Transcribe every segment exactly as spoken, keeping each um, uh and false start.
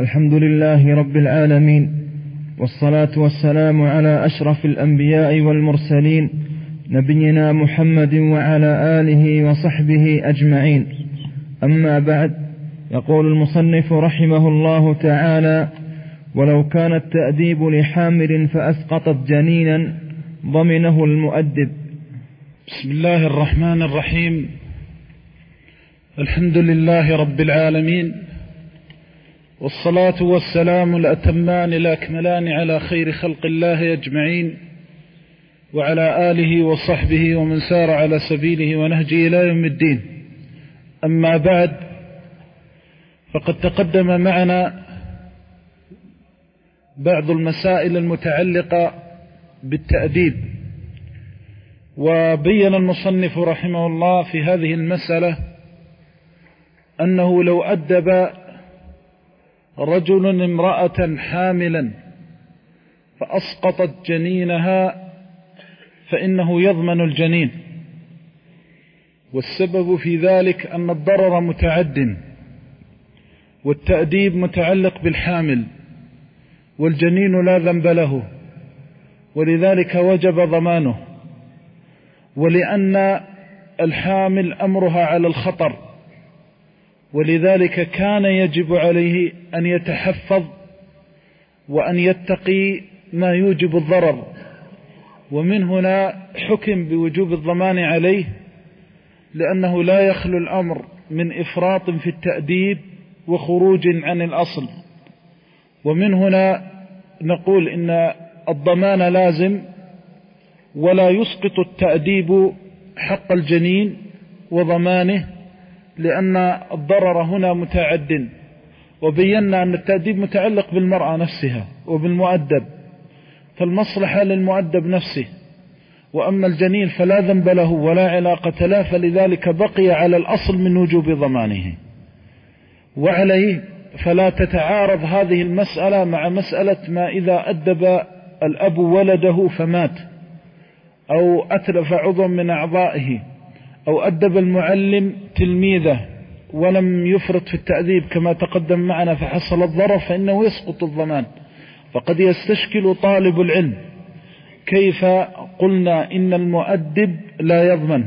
الحمد لله رب العالمين، والصلاة والسلام على أشرف الأنبياء والمرسلين، نبينا محمد وعلى آله وصحبه أجمعين. أما بعد، يقول المصنف رحمه الله تعالى: ولو كان التأديب لحامل فأسقطت جنينا ضمنه المؤدب. بسم الله الرحمن الرحيم. الحمد لله رب العالمين، والصلاة والسلام الأتمان الأكملان على خير خلق الله أجمعين، وعلى آله وصحبه ومن سار على سبيله ونهجه إلى يوم الدين. أما بعد، فقد تقدم معنا بعض المسائل المتعلقة بالتأديب، وبين المصنف رحمه الله في هذه المسألة أنه لو أدب رجل امرأة حاملا فأسقطت جنينها فإنه يضمن الجنين، والسبب في ذلك أن الضرر متعد، والتأديب متعلق بالحامل، والجنين لا ذنب له، ولذلك وجب ضمانه. ولأن الحامل أمرها على الخطر، ولذلك كان يجب عليه أن يتحفظ وأن يتقي ما يوجب الضرر، ومن هنا حكم بوجوب الضمان عليه، لأنه لا يخلو الأمر من إفراط في التأديب وخروج عن الأصل. ومن هنا نقول إن الضمان لازم، ولا يسقط التأديب حق الجنين وضمانه، لأن الضرر هنا متعد. وبينا أن التأديب متعلق بالمرأة نفسها وبالمؤدب، فالمصلحة للمؤدب نفسه، وأما الجنين فلا ذنب له ولا علاقة له، فلذلك بقي على الأصل من وجوب ضمانه. وعليه فلا تتعارض هذه المسألة مع مسألة ما إذا أدب الأب ولده فمات، أو أتلف عضو من أعضائه، أو أدب المعلم تلميذه ولم يفرط في التأديب كما تقدم معنا فحصل الضرر، فإنه يسقط الضمان. فقد يستشكل طالب العلم كيف قلنا إن المؤدب لا يضمن،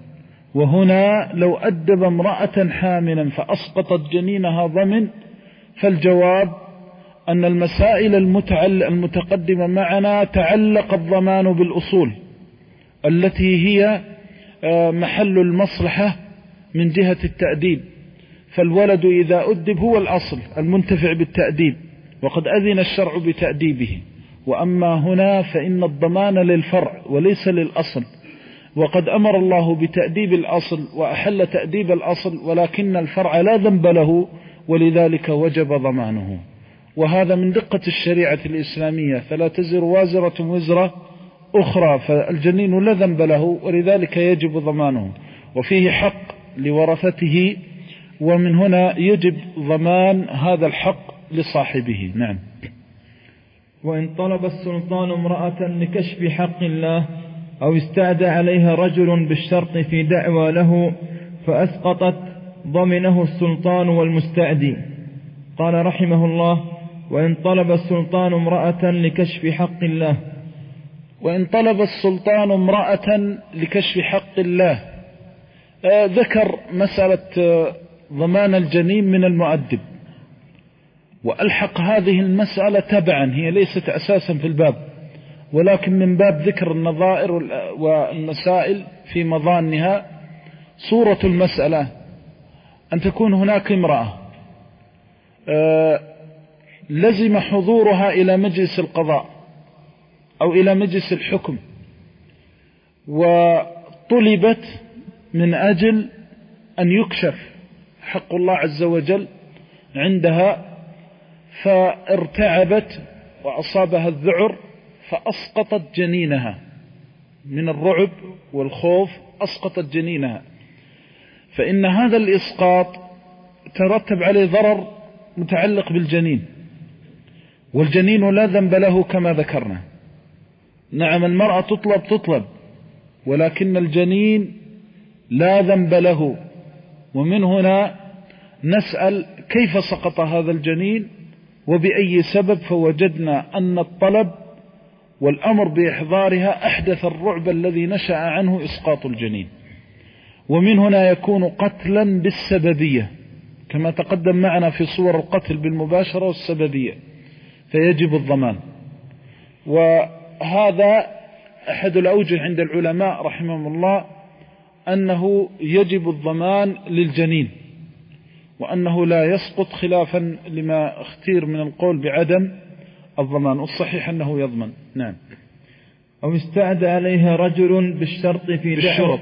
وهنا لو أدب امرأة حاملا فأسقطت جنينها ضمن. فالجواب أن المسائل المتقدمة معنا تعلق الضمان بالأصول التي هي محل المصلحة من جهة التأديب، فالولد إذا أدب هو الأصل المنتفع بالتأديب، وقد أذن الشرع بتأديبه. وأما هنا فإن الضمان للفرع وليس للأصل، وقد أمر الله بتأديب الأصل وأحل تأديب الأصل، ولكن الفرع لا ذنب له، ولذلك وجب ضمانه. وهذا من دقة الشريعة الإسلامية، فلا تزر وازرة وزر أخرى، فالجنين لا ذنب له، ولذلك يجب ضمانه، وفيه حق لورثته، ومن هنا يجب ضمان هذا الحق لصاحبه. نعم. وإن طلب السلطان امرأة لكشف حق الله، أو استعدى عليها رجل بالشرط في دعوى له فأسقطت، ضمنه السلطان والمستعدي. قال رحمه الله: وإن طلب السلطان امرأة لكشف حق الله. وإن طلب السلطان امرأة لكشف حق الله، آه ذكر مسألة آه ضمان الجنين من المؤدب، وألحق هذه المسألة تبعا، هي ليست أساسا في الباب، ولكن من باب ذكر النظائر والمسائل في مظانها. صورة المسألة أن تكون هناك امرأة آه لزم حضورها إلى مجلس القضاء أو إلى مجلس الحكم، وطلبت من أجل أن يكشف حق الله عز وجل عندها، فارتعبت وأصابها الذعر فأسقطت جنينها من الرعب والخوف، أسقطت جنينها. فإن هذا الإسقاط ترتب عليه ضرر متعلق بالجنين، والجنين لا ذنب له كما ذكرنا. نعم، المرأة تطلب تطلب ولكن الجنين لا ذنب له. ومن هنا نسأل كيف سقط هذا الجنين، وبأي سبب، فوجدنا أن الطلب والأمر بإحضارها أحدث الرعب الذي نشأ عنه إسقاط الجنين. ومن هنا يكون قتلا بالسببية كما تقدم معنا في صور القتل بالمباشرة والسببية، فيجب الضمان. وهذا أحد الأوجه عند العلماء رحمهم الله أنه يجب الضمان للجنين، وأنه لا يسقط خلافا لما اختير من القول بعدم الضمان، والصحيح أنه يضمن. نعم. أو استعد عليها رجل بالشرط في بالشرط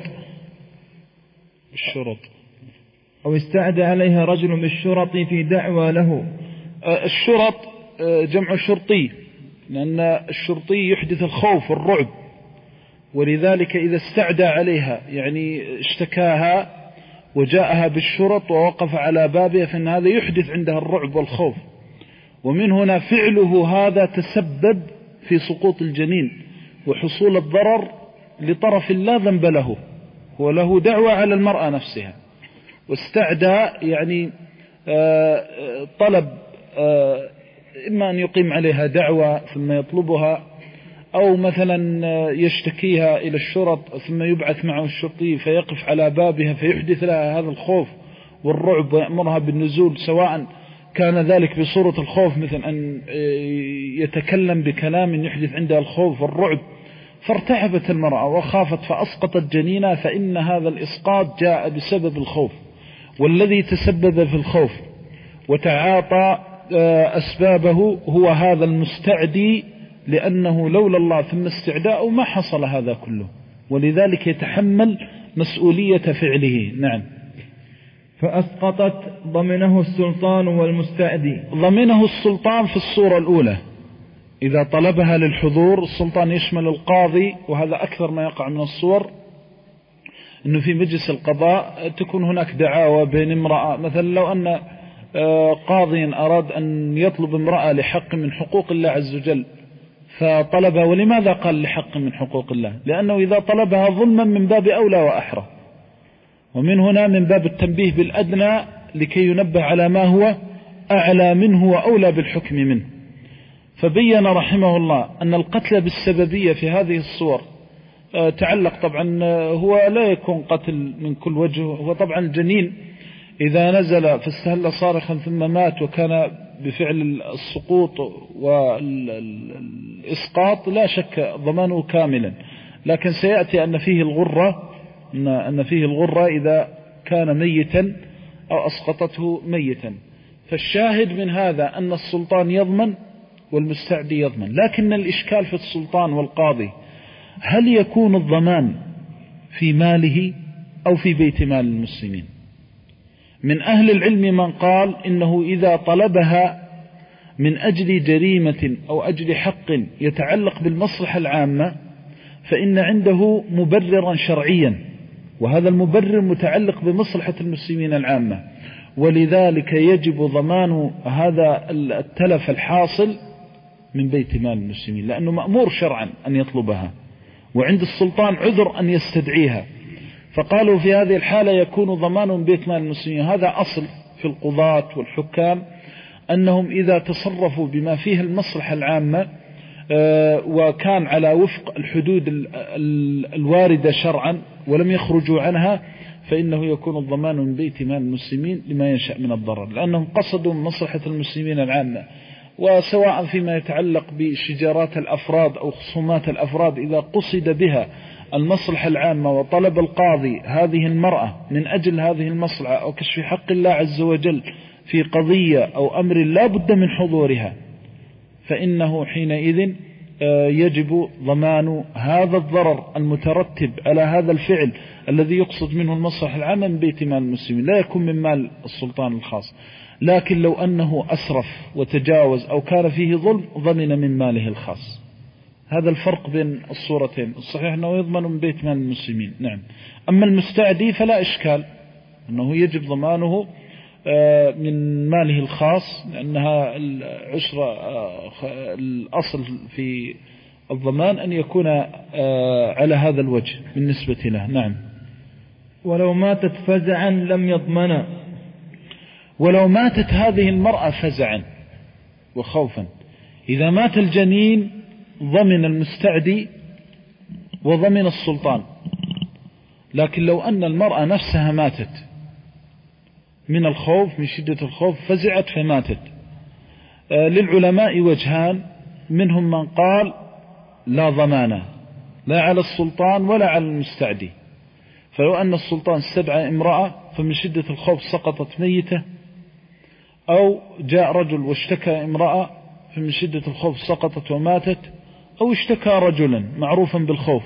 بالشرط أو استعد عليها رجل بالشرط في دعوى له. الشرط جمع شرطي، لأن الشرطي يحدث الخوف والرعب، ولذلك إذا استعدى عليها يعني اشتكاها وجاءها بالشرط ووقف على بابها، فإن هذا يحدث عندها الرعب والخوف. ومن هنا فعله هذا تسبب في سقوط الجنين وحصول الضرر لطرف لا ذنب له، هو له دعوة على المرأة نفسها، واستعدى يعني طلب إما أن يقيم عليها دعوة ثم يطلبها، أو مثلا يشتكيها إلى الشرط ثم يبعث معه الشرطي فيقف على بابها فيحدث لها هذا الخوف والرعب ويأمرها بالنزول، سواء كان ذلك بصورة الخوف مثل أن يتكلم بكلام يحدث عندها الخوف والرعب، فارتعبت المرأة وخافت فأسقطت جنينها، فإن هذا الإسقاط جاء بسبب الخوف، والذي تسبب في الخوف وتعاطى أسبابه هو هذا المستعدي، لأنه لولا الله ثم استعداءه ما حصل هذا كله، ولذلك يتحمل مسؤولية فعله. نعم. فأسقطت ضمنه السلطان والمستعدي. ضمنه السلطان في الصورة الأولى إذا طلبها للحضور، السلطان يشمل القاضي، وهذا أكثر ما يقع من الصور، أنه في مجلس القضاء تكون هناك دعاوى بين امرأة، مثلا لو أن قاضي أراد أن يطلب امرأة لحق من حقوق الله عز وجل فطلبها، ولماذا قال لحق من حقوق الله؟ لأنه إذا طلبها ظلما من باب أولى وأحرى، ومن هنا من باب التنبيه بالأدنى لكي ينبه على ما هو أعلى منه وأولى بالحكم منه. فبين رحمه الله أن القتل بالسببية في هذه الصور تعلق طبعا، هو لا يكون قتل من كل وجه، هو طبعا الجنين إذا نزل فاستهل صارخا ثم مات وكان بفعل السقوط والإسقاط لا شك ضمانه كاملا، لكن سيأتي أن فيه الغرة أن فيه الغرة إذا كان ميتا أو أسقطته ميتا. فالشاهد من هذا أن السلطان يضمن والمستعدي يضمن، لكن الإشكال في السلطان والقاضي هل يكون الضمان في ماله أو في بيت مال المسلمين؟ من أهل العلم من قال إنه إذا طلبها من أجل جريمة أو أجل حق يتعلق بالمصلحة العامة فإن عنده مبررا شرعيا، وهذا المبرر متعلق بمصلحة المسلمين العامة، ولذلك يجب ضمان هذا التلف الحاصل من بيت مال المسلمين، لأنه مأمور شرعا أن يطلبها، وعند السلطان عذر أن يستدعيها. فقالوا في هذه الحالة يكون ضمان بيت مال المسلمين. هذا أصل في القضاة والحكام، أنهم إذا تصرفوا بما فيه المصلحة العامة وكان على وفق الحدود الواردة شرعا ولم يخرجوا عنها، فإنه يكون الضمان من بيت مال المسلمين لما ينشأ من الضرر، لأنهم قصدوا مصلحة المسلمين العامة. وسواء فيما يتعلق بشجارات الأفراد أو خصومات الأفراد، إذا قصد بها المصلحة العامة وطلب القاضي هذه المرأة من أجل هذه المصلحة أو كشف حق الله عز وجل في قضية أو أمر لا بد من حضورها، فإنه حينئذ يجب ضمان هذا الضرر المترتب على هذا الفعل الذي يقصد منه المصلحة العامة من بيت مال المسلمين، لا يكون من مال السلطان الخاص. لكن لو أنه أسرف وتجاوز أو كان فيه ظلم ضمن من ماله الخاص. هذا الفرق بين الصورتين. الصحيح أنه يضمن من بيت مال المسلمين. نعم. أما المستعدي فلا إشكال أنه يجب ضمانه من ماله الخاص، لأنها العشرة الأصل في الضمان أن يكون على هذا الوجه بالنسبة له. نعم. ولو ماتت فزعا لم يضمن. ولو ماتت هذه المرأة فزعا، وخوفا. إذا مات الجنين ضمن المستعدي وضمن السلطان، لكن لو أن المرأة نفسها ماتت من الخوف، من شدة الخوف فزعت فماتت، آه للعلماء وجهان، منهم من قال لا ضمان لا على السلطان ولا على المستعدي، فلو أن السلطان استدعى امرأة فمن شدة الخوف سقطت ميتة، أو جاء رجل واشتكى امرأة فمن شدة الخوف سقطت وماتت، أو اشتكى رجلا معروفا بالخوف.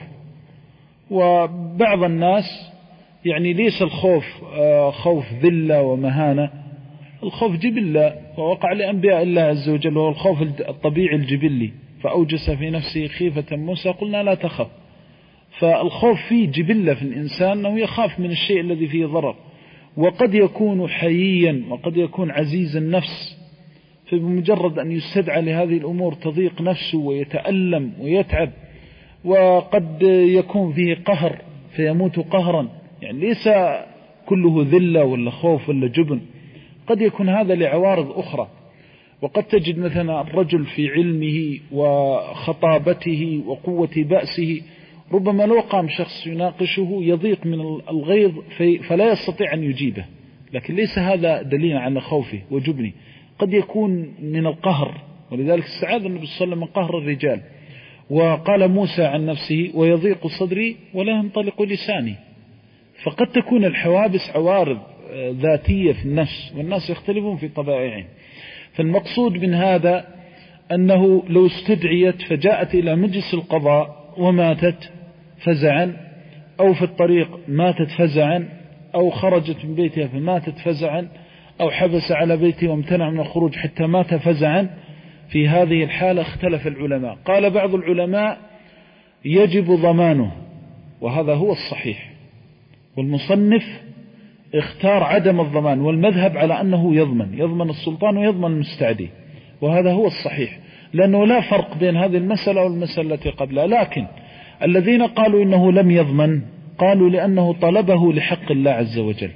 وبعض الناس يعني ليس الخوف خوف ذلة ومهانة، الخوف جبلة ووقع لأنبياء الله عز وجل، وهو الخوف الطبيعي الجبلي، فأوجس في نفسه خيفة موسى قلنا لا تخف. فالخوف فيه جبلة في الإنسان أنه يخاف من الشيء الذي فيه ضرر، وقد يكون حييا وقد يكون عزيز النفس، فبمجرد أن يستدعى لهذه الأمور تضيق نفسه ويتألم ويتعب، وقد يكون فيه قهر فيموت قهرا. يعني ليس كله ذلة ولا خوف ولا جبن، قد يكون هذا لعوارض أخرى. وقد تجد مثلا الرجل في علمه وخطابته وقوة بأسه، ربما لو قام شخص يناقشه يضيق من الغيظ فلا يستطيع أن يجيبه، لكن ليس هذا دليل على خوفه وجبنه، قد يكون من القهر. ولذلك استعاذ النبي صلى الله عليه وسلم من قهر الرجال، وقال موسى عن نفسه ويضيق صدري ولا ينطلق لساني. فقد تكون الحوابس عوارض ذاتية في النفس، والناس يختلفون في طبائعهم. فالمقصود من هذا أنه لو استدعيت فجاءت إلى مجلس القضاء وماتت فزعا، أو في الطريق ماتت فزعا، أو خرجت من بيتها فماتت فزعا، أو حبس على بيته وامتنع من الخروج حتى مات فزعا، في هذه الحالة اختلف العلماء. قال بعض العلماء يجب ضمانه، وهذا هو الصحيح، والمصنف اختار عدم الضمان، والمذهب على أنه يضمن يضمن السلطان ويضمن المستعدي، وهذا هو الصحيح، لأنه لا فرق بين هذه المسألة والمسألة التي قبلها. لكن الذين قالوا إنه لم يضمن قالوا لأنه طلبه لحق الله عز وجل،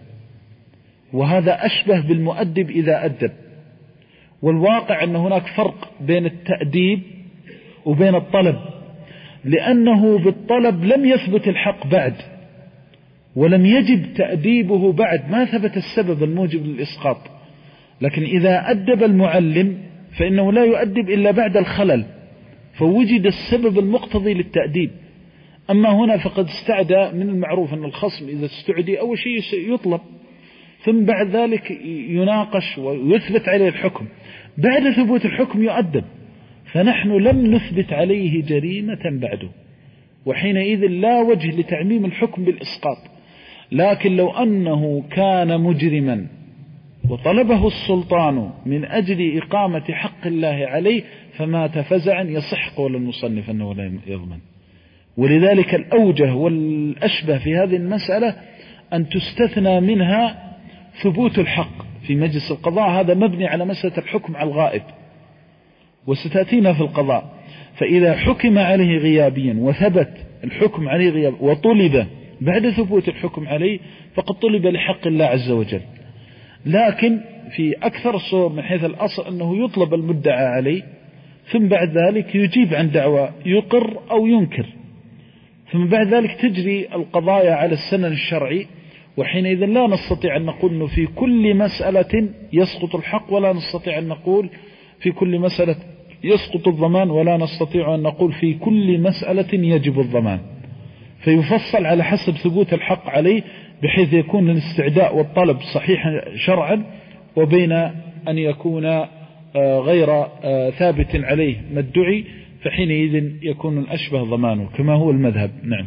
وهذا أشبه بالمؤدب إذا أدب. والواقع أن هناك فرق بين التأديب وبين الطلب، لأنه بالطلب لم يثبت الحق بعد، ولم يجب تأديبه بعد، ما ثبت السبب الموجب للإسقاط. لكن إذا أدب المعلم فإنه لا يؤدب إلا بعد الخلل، فوجد السبب المقتضي للتأديب. أما هنا فقد استعدى، من المعروف أن الخصم إذا استعدي أول شيء يطلب، ثم بعد ذلك يناقش ويثبت عليه الحكم، بعد ثبوت الحكم يؤدب. فنحن لم نثبت عليه جريمة بعده، وحينئذ لا وجه لتعميم الحكم بالإسقاط. لكن لو أنه كان مجرما وطلبه السلطان من أجل إقامة حق الله عليه فمات فزعا، يصح قول المصنف أنه لا يضمن. ولذلك الأوجه والأشبه في هذه المسألة أن تستثنى منها ثبوت الحق في مجلس القضاء، هذا مبني على مسألة الحكم على الغائب، وستأتينا في القضاء. فإذا حكم عليه غيابيا وثبت الحكم عليه غياب وطلب بعد ثبوت الحكم عليه فقد طلب لحق الله عز وجل. لكن في أكثر الصور من حيث الأصل أنه يطلب المدعى عليه، ثم بعد ذلك يجيب عن دعوى، يقر أو ينكر، ثم بعد ذلك تجري القضايا على السنن الشرعي. وحينئذ لا نستطيع أن نقول أنه في كل مسألة يسقط الحق، ولا نستطيع أن نقول في كل مسألة يسقط الضمان، ولا نستطيع أن نقول في كل مسألة يجب الضمان. فيفصل على حسب ثبوت الحق عليه، بحيث يكون الاستعداء والطلب صحيح شرعا، وبين أن يكون غير ثابت عليه ما ادعي، فحينئذ يكون الأشبه ضمانه كما هو المذهب. نعم.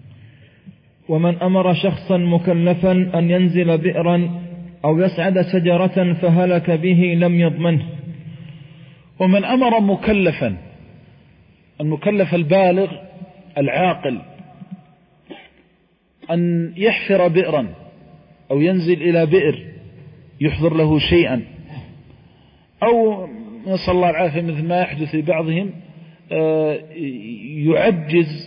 ومن أمر شخصا مكلفا أن ينزل بئرا أو يسعد شجرة فهلك به لم يضمنه. ومن أمر مكلفا، المكلف البالغ العاقل، أن يحفر بئرا أو ينزل إلى بئر يحضر له شيئا، أو نسأل الله العافية مثل ما يحدث لبعضهم يعجز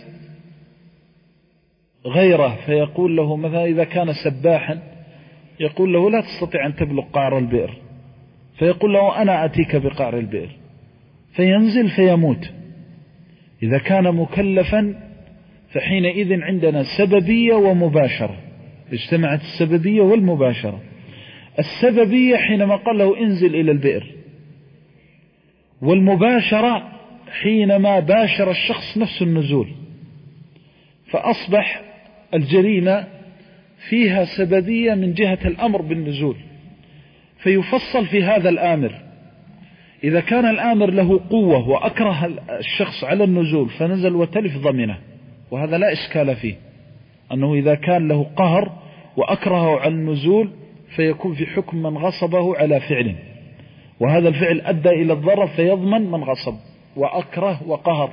غيره، فيقول له مثلا إذا كان سباحا يقول له لا تستطيع أن تبلغ قعر البئر، فيقول له أنا أتيك بقعر البئر، فينزل فيموت. إذا كان مكلفا فحينئذ عندنا سببية ومباشرة، اجتمعت السببية والمباشرة. السببية حينما قال له انزل إلى البئر، والمباشرة حينما باشر الشخص نفس النزول، فأصبح الجريمة فيها سببية من جهة الأمر بالنزول. فيفصل في هذا الآمر، إذا كان الآمر له قوة وأكره الشخص على النزول فنزل وتلف ضمنه، وهذا لا إشكال فيه، أنه إذا كان له قهر وأكرهه على النزول فيكون في حكم من غصبه على فعله، وهذا الفعل أدى إلى الضرر فيضمن من غصب وأكره وقهر.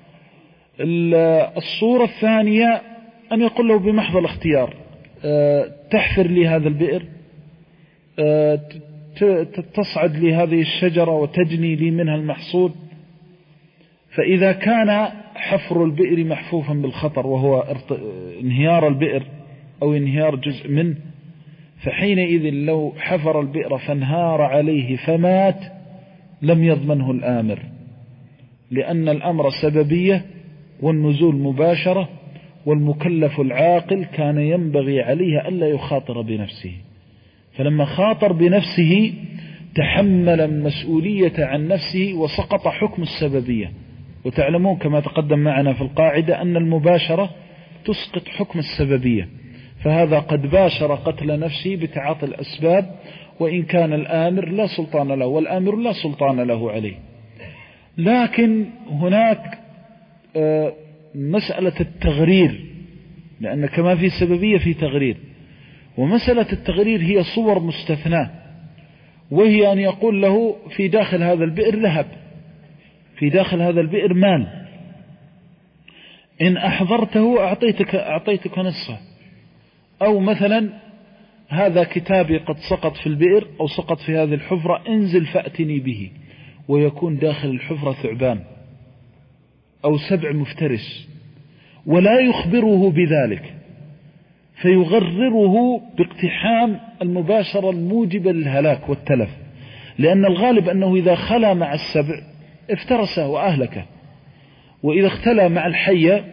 الصورة الثانية أن يقول له بمحض الاختيار تحفر لي هذا البئر، تصعد لي هذه الشجرة وتجني لي منها المحصول. فإذا كان حفر البئر محفوفا بالخطر وهو انهيار البئر أو انهيار جزء منه، فحينئذ لو حفر البئر فانهار عليه فمات لم يضمنه الآمر، لأن الأمر سببية والنزول مباشرة، والمكلف العاقل كان ينبغي عليه ألا يخاطر بنفسه، فلما خاطر بنفسه تحمل المسؤولية عن نفسه وسقط حكم السببية. وتعلمون كما تقدم معنا في القاعدة أن المباشرة تسقط حكم السببية، فهذا قد باشر قتل نفسه بتعاطي الأسباب، وإن كان الآمر لا سلطان له، والآمر لا سلطان له عليه. لكن هناك مسألة التغرير، لأن كما في سببية في تغرير، ومسألة التغرير هي صور مستثناة، وهي أن يقول له في داخل هذا البئر ذهب، في داخل هذا البئر مال، إن أحضرته أعطيتك, أعطيتك نصفه، أو مثلا هذا كتابي قد سقط في البئر أو سقط في هذه الحفرة انزل فأتني به، ويكون داخل الحفرة ثعبان أو سبع مفترس ولا يخبره بذلك، فيغرره باقتحام المباشرة الموجبة للهلاك والتلف، لأن الغالب أنه إذا خلا مع السبع افترسه وأهلكه، وإذا اختلى مع الحية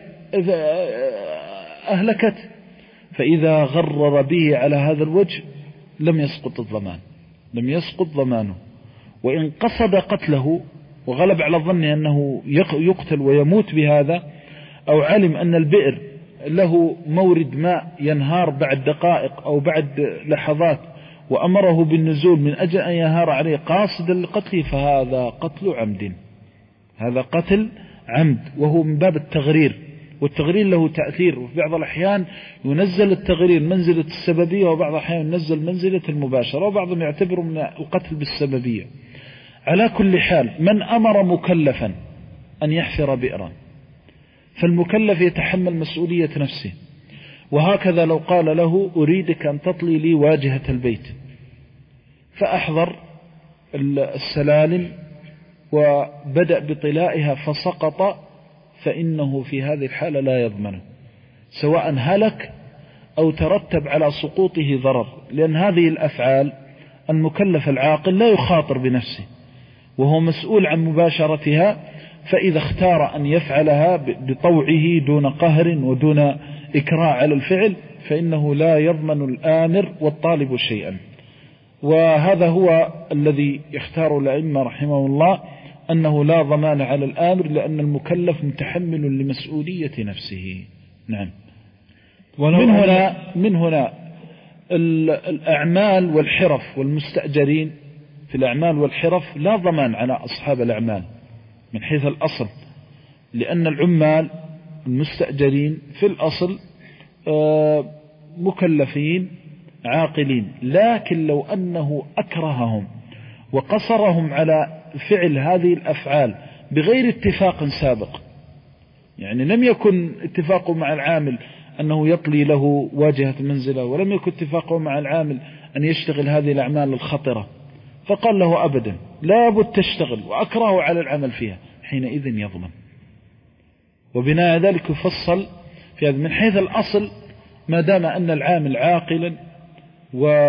أهلكته، فإذا غرر به على هذا الوجه لم يسقط الضمان، لم يسقط ضمانه. وإن قصد قتله وغلب على ظنه أنه يقتل ويموت بهذا، أو علم أن البئر له مورد ماء ينهار بعد دقائق أو بعد لحظات وأمره بالنزول من أجل أن ينهار عليه قاصدا لقتله، فهذا قتل عمد، هذا قتل عمد، وهو من باب التغرير، والتغرير له تأثير، وفي بعض الأحيان ينزل التغرير منزلة السببية، وبعض الأحيان ينزل منزلة المباشرة، وبعضهم يعتبر من القتل بالسببية. على كل حال من أمر مكلفا أن يحفر بئرا فالمكلف يتحمل مسؤولية نفسه. وهكذا لو قال له أريدك أن تطلي لي واجهة البيت، فأحضر السلالم وبدأ بطلائها فسقط، فإنه في هذه الحالة لا يضمنه، سواء هلك أو ترتب على سقوطه ضرر، لأن هذه الأفعال المكلف العاقل لا يخاطر بنفسه وهو مسؤول عن مباشرتها، فإذا اختار أن يفعلها بطوعه دون قهر ودون إكراه على الفعل فإنه لا يضمن الآمر والطالب شيئا. وهذا هو الذي يختار الأئمة رحمه الله، أنه لا ضمان على الآمر، لأن المكلف متحمل لمسؤولية نفسه. نعم. من هنا من هنا الأعمال والحرف والمستأجرين في الأعمال والحرف لا ضمان على أصحاب الأعمال من حيث الأصل، لأن العمال المستأجرين في الأصل مكلفين عاقلين، لكن لو أنه أكرههم وقصرهم على فعل هذه الأفعال بغير اتفاق سابق، يعني لم يكن اتفاقه مع العامل أنه يطلي له واجهة منزله، ولم يكن اتفاقه مع العامل أن يشتغل هذه الأعمال الخطرة، فقال له أبدا لابد تشتغل وأكره على العمل فيها، حينئذ يظلم. وبناء ذلك يفصل في هذا من حيث الأصل، ما دام أن العامل عاقلا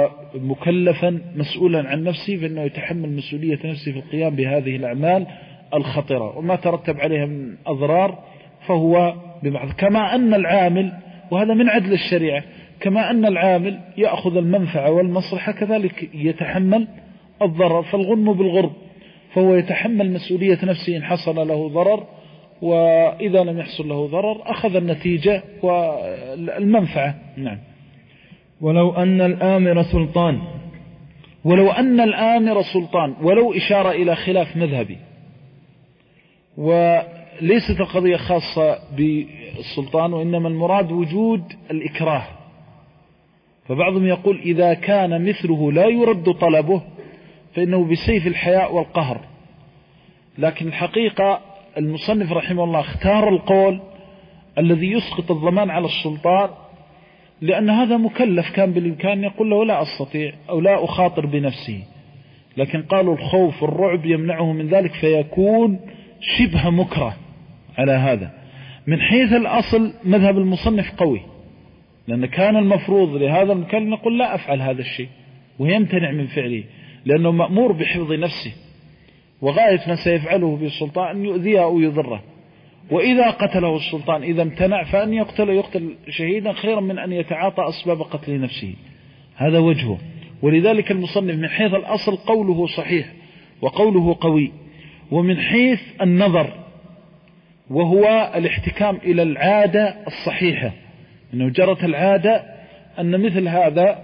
ومكلفا مسؤولا عن نفسه فإنه يتحمل مسؤولية نفسه في القيام بهذه الأعمال الخطرة وما ترتب عليها من أضرار فهو ببعض. كما أن العامل، وهذا من عدل الشريعة، كما أن العامل يأخذ المنفعة والمصلحة كذلك يتحمل الضرر، فالغنم بالغرب، فهو يتحمل مسؤولية نفسه إن حصل له ضرر، وإذا لم يحصل له ضرر أخذ النتيجة والمنفعة. نعم. ولو أن الآمر سلطان ولو أن الآمر سلطان ولو إشارة إلى خلاف مذهبي، وليست القضية خاصة بالسلطان، وإنما المراد وجود الإكراه. فبعضهم يقول إذا كان مثله لا يرد طلبه فإنه بسيف الحياء والقهر، لكن الحقيقة المصنف رحمه الله اختار القول الذي يسقط الضمان على السلطان، لأن هذا مكلف كان بالإمكان يقول له لا أستطيع أو لا أخاطر بنفسه، لكن قالوا الخوف والرعب يمنعه من ذلك فيكون شبه مكره على هذا. من حيث الأصل مذهب المصنف قوي، لأن كان المفروض لهذا المكلف نقول لا أفعل هذا الشيء ويمتنع من فعله، لأنه مأمور بحفظ نفسه، وغاية ما سيفعله بالسلطان أن يؤذيه أو يضره، وإذا قتله السلطان إذا امتنع فأن يقتل يقتل شهيدا خيرا من أن يتعاطى أسباب قتل نفسه. هذا وجهه. ولذلك المصنف من حيث الأصل قوله صحيح وقوله قوي. ومن حيث النظر وهو الاحتكام إلى العادة الصحيحة، أنه جرت العادة أن مثل هذا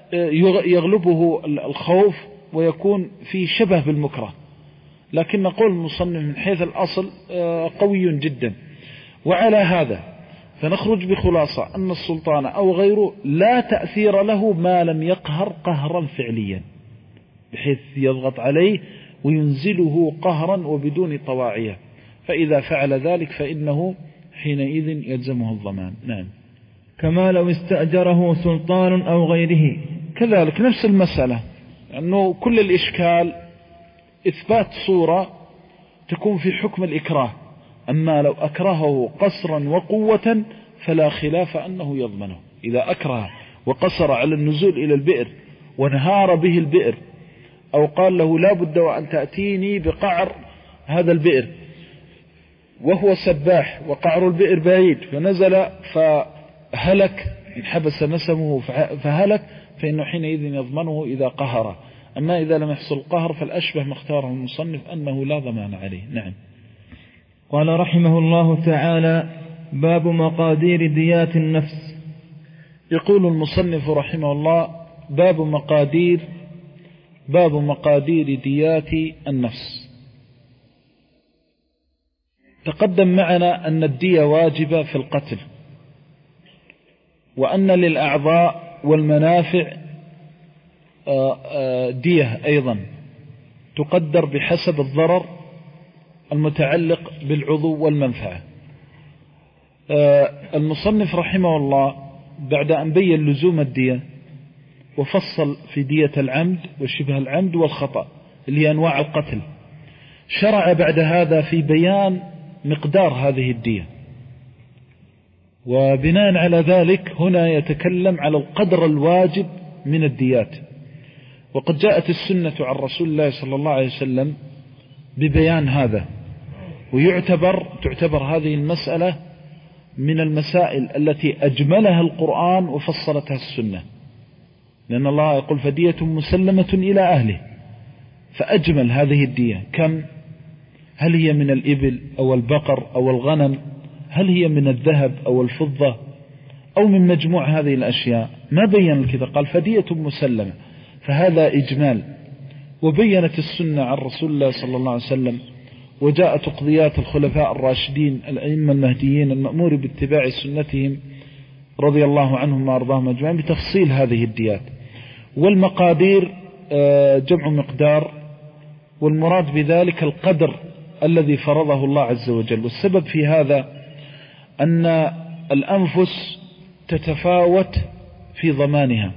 يغلبه الخوف ويكون في شبه بالمكره، لكن نقول المصنف من حيث الأصل قوي جدا. وعلى هذا فنخرج بخلاصة أن السلطان أو غيره لا تأثير له ما لم يقهر قهرا فعليا بحيث يضغط عليه وينزله قهرا وبدون طواعية، فإذا فعل ذلك فإنه حينئذ يلزمه الضمان. نعم. كما لو استأجره سلطان أو غيره، كذلك نفس المسألة، أنه كل الإشكال إثبات صورة تكون في حكم الإكراه، أما لو أكرهه قصرا وقوة فلا خلاف أنه يضمنه. إذا أكره وقصر على النزول إلى البئر ونهار به البئر، أو قال له لا بد وأن تأتيني بقعر هذا البئر وهو سباح وقعر البئر بعيد، فنزل فهلك، انحبس نسمه فهلك، فإنه حينئذ يضمنه إذا قهر. أما إذا لم يحصل قهر فالأشبه ما اختاره المصنف أنه لا ضمان عليه. نعم. قال رحمه الله تعالى: باب مقادير ديات النفس. يقول المصنف رحمه الله: باب مقادير باب مقادير ديات النفس. تقدم معنا أن الدية واجبة في القتل، وأن للأعضاء والمنافع دية أيضا تقدر بحسب الضرر المتعلق بالعضو والمنفعة. المصنف رحمه الله بعد أن بين لزوم الدية وفصل في دية العمد وشبه العمد والخطأ اللي هي أنواع القتل، شرع بعد هذا في بيان مقدار هذه الدية، وبناء على ذلك هنا يتكلم على القدر الواجب من الديات. وقد جاءت السنة عن رسول الله صلى الله عليه وسلم ببيان هذا، ويعتبر تعتبر هذه المسألة من المسائل التي أجملها القرآن وفصلتها السنة، لأن الله يقول: فدية مسلمة إلى أهله. فأجمل هذه الدية كم؟ هل هي من الإبل أو البقر أو الغنم؟ هل هي من الذهب أو الفضة أو من مجموع هذه الأشياء؟ ما بين كذا، قال فدية مسلمة، فهذا إجمال. وبينت السنة عن رسول الله صلى الله عليه وسلم، وجاءت تقضيات الخلفاء الراشدين الأئمة المهديين المأمور باتباع سنتهم رضي الله عنهم وأرضاهم أجمعين بتفصيل هذه الديات. والمقادير جمع مقدار، والمراد بذلك القدر الذي فرضه الله عز وجل. والسبب في هذا أن الأنفس تتفاوت في ضمانها،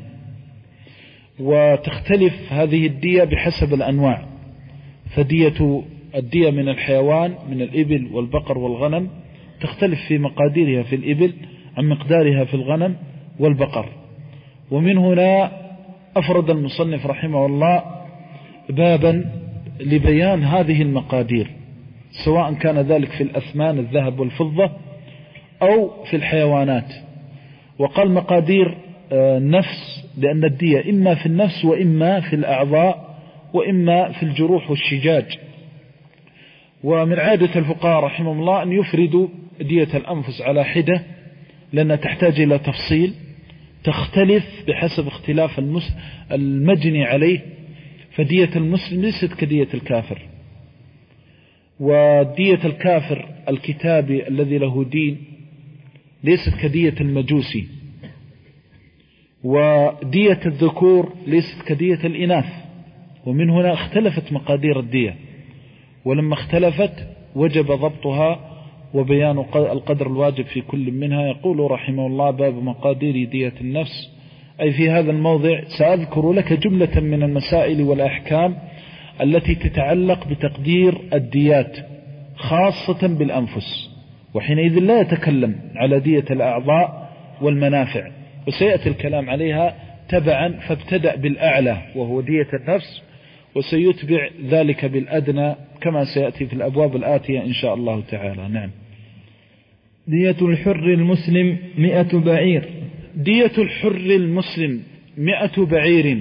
وتختلف هذه الدية بحسب الأنواع. فدية الدية من الحيوان من الإبل والبقر والغنم تختلف في مقاديرها في الإبل عن مقدارها في الغنم والبقر. ومن هنا أفرد المصنف رحمه الله بابا لبيان هذه المقادير، سواء كان ذلك في الأثمان الذهب والفضة أو في الحيوانات. وقال مقادير نفس لأن الدية إما في النفس وإما في الأعضاء وإما في الجروح والشجاج. ومن عادة الفقهاء رحمهم الله أن يفردوا دية الأنفس على حدة لأنها تحتاج إلى تفصيل تختلف بحسب اختلاف المجني عليه. فدية المسلم ليست كدية الكافر، ودية الكافر الكتابي الذي له دين ليست كدية المجوسي، ودية الذكور ليست كدية الإناث. ومن هنا اختلفت مقادير الدية، ولما اختلفت وجب ضبطها وبيان القدر الواجب في كل منها. يقول رحمه الله: باب مقادير دية النفس. أي في هذا الموضع سأذكر لك جملة من المسائل والأحكام التي تتعلق بتقدير الديات خاصة بالأنفس، وحينئذ لا يتكلم على دية الأعضاء والمنافع، وسيأتي الكلام عليها تبعا. فابتدأ بالأعلى وهو دية النفس، وسيتبع ذلك بالأدنى كما سيأتي في الأبواب الآتية إن شاء الله تعالى. نعم. دية الحر المسلم مئة بعير. دية الحر المسلم مئة بعير.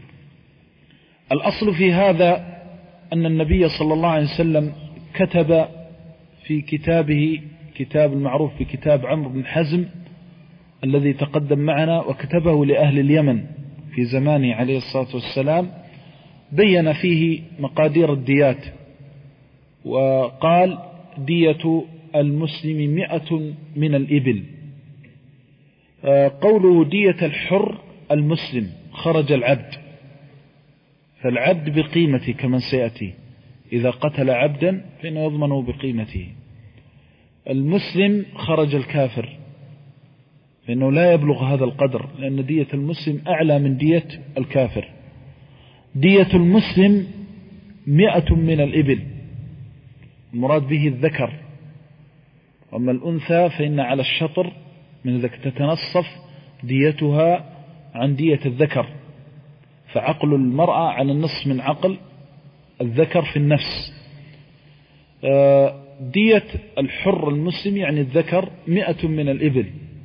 الأصل في هذا أن النبي صلى الله عليه وسلم كتب في كتابه، كتاب المعروف بكتاب عمرو بن حزم الذي تقدم معنا، وكتبه لأهل اليمن في زمانه عليه الصلاة والسلام، بين فيه مقادير الديات، وقال: دية المسلم مئة من الإبل. قوله دية الحر المسلم خرج العبد، فالعبد بقيمته كما سيأتي، إذا قتل عبدا فإنه يضمنه بقيمته. المسلم خرج الكافر فإنه لا يبلغ هذا القدر، لأن دية المسلم أعلى من دية الكافر. دية المسلم مئة من الإبل، المراد به الذكر، أما الأنثى فإن على الشطر من ذلك تتنصف ديتها عن دية الذكر، فعقل المرأة على النصف من عقل الذكر في النفس. دية الحر المسلم يعني الذكر مئة من الإبل.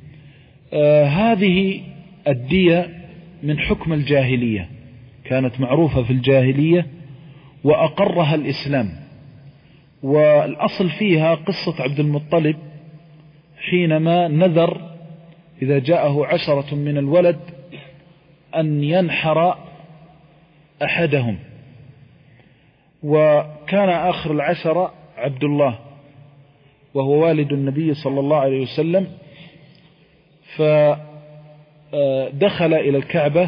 هذه الدية من حكم الجاهلية، كانت معروفة في الجاهلية وأقرها الإسلام. والأصل فيها قصة عبد المطلب حينما نذر إذا جاءه عشرة من الولد أن ينحر أحدهم، وكان آخر العشرة عبد الله وهو والد النبي صلى الله عليه وسلم، فدخل إلى الكعبة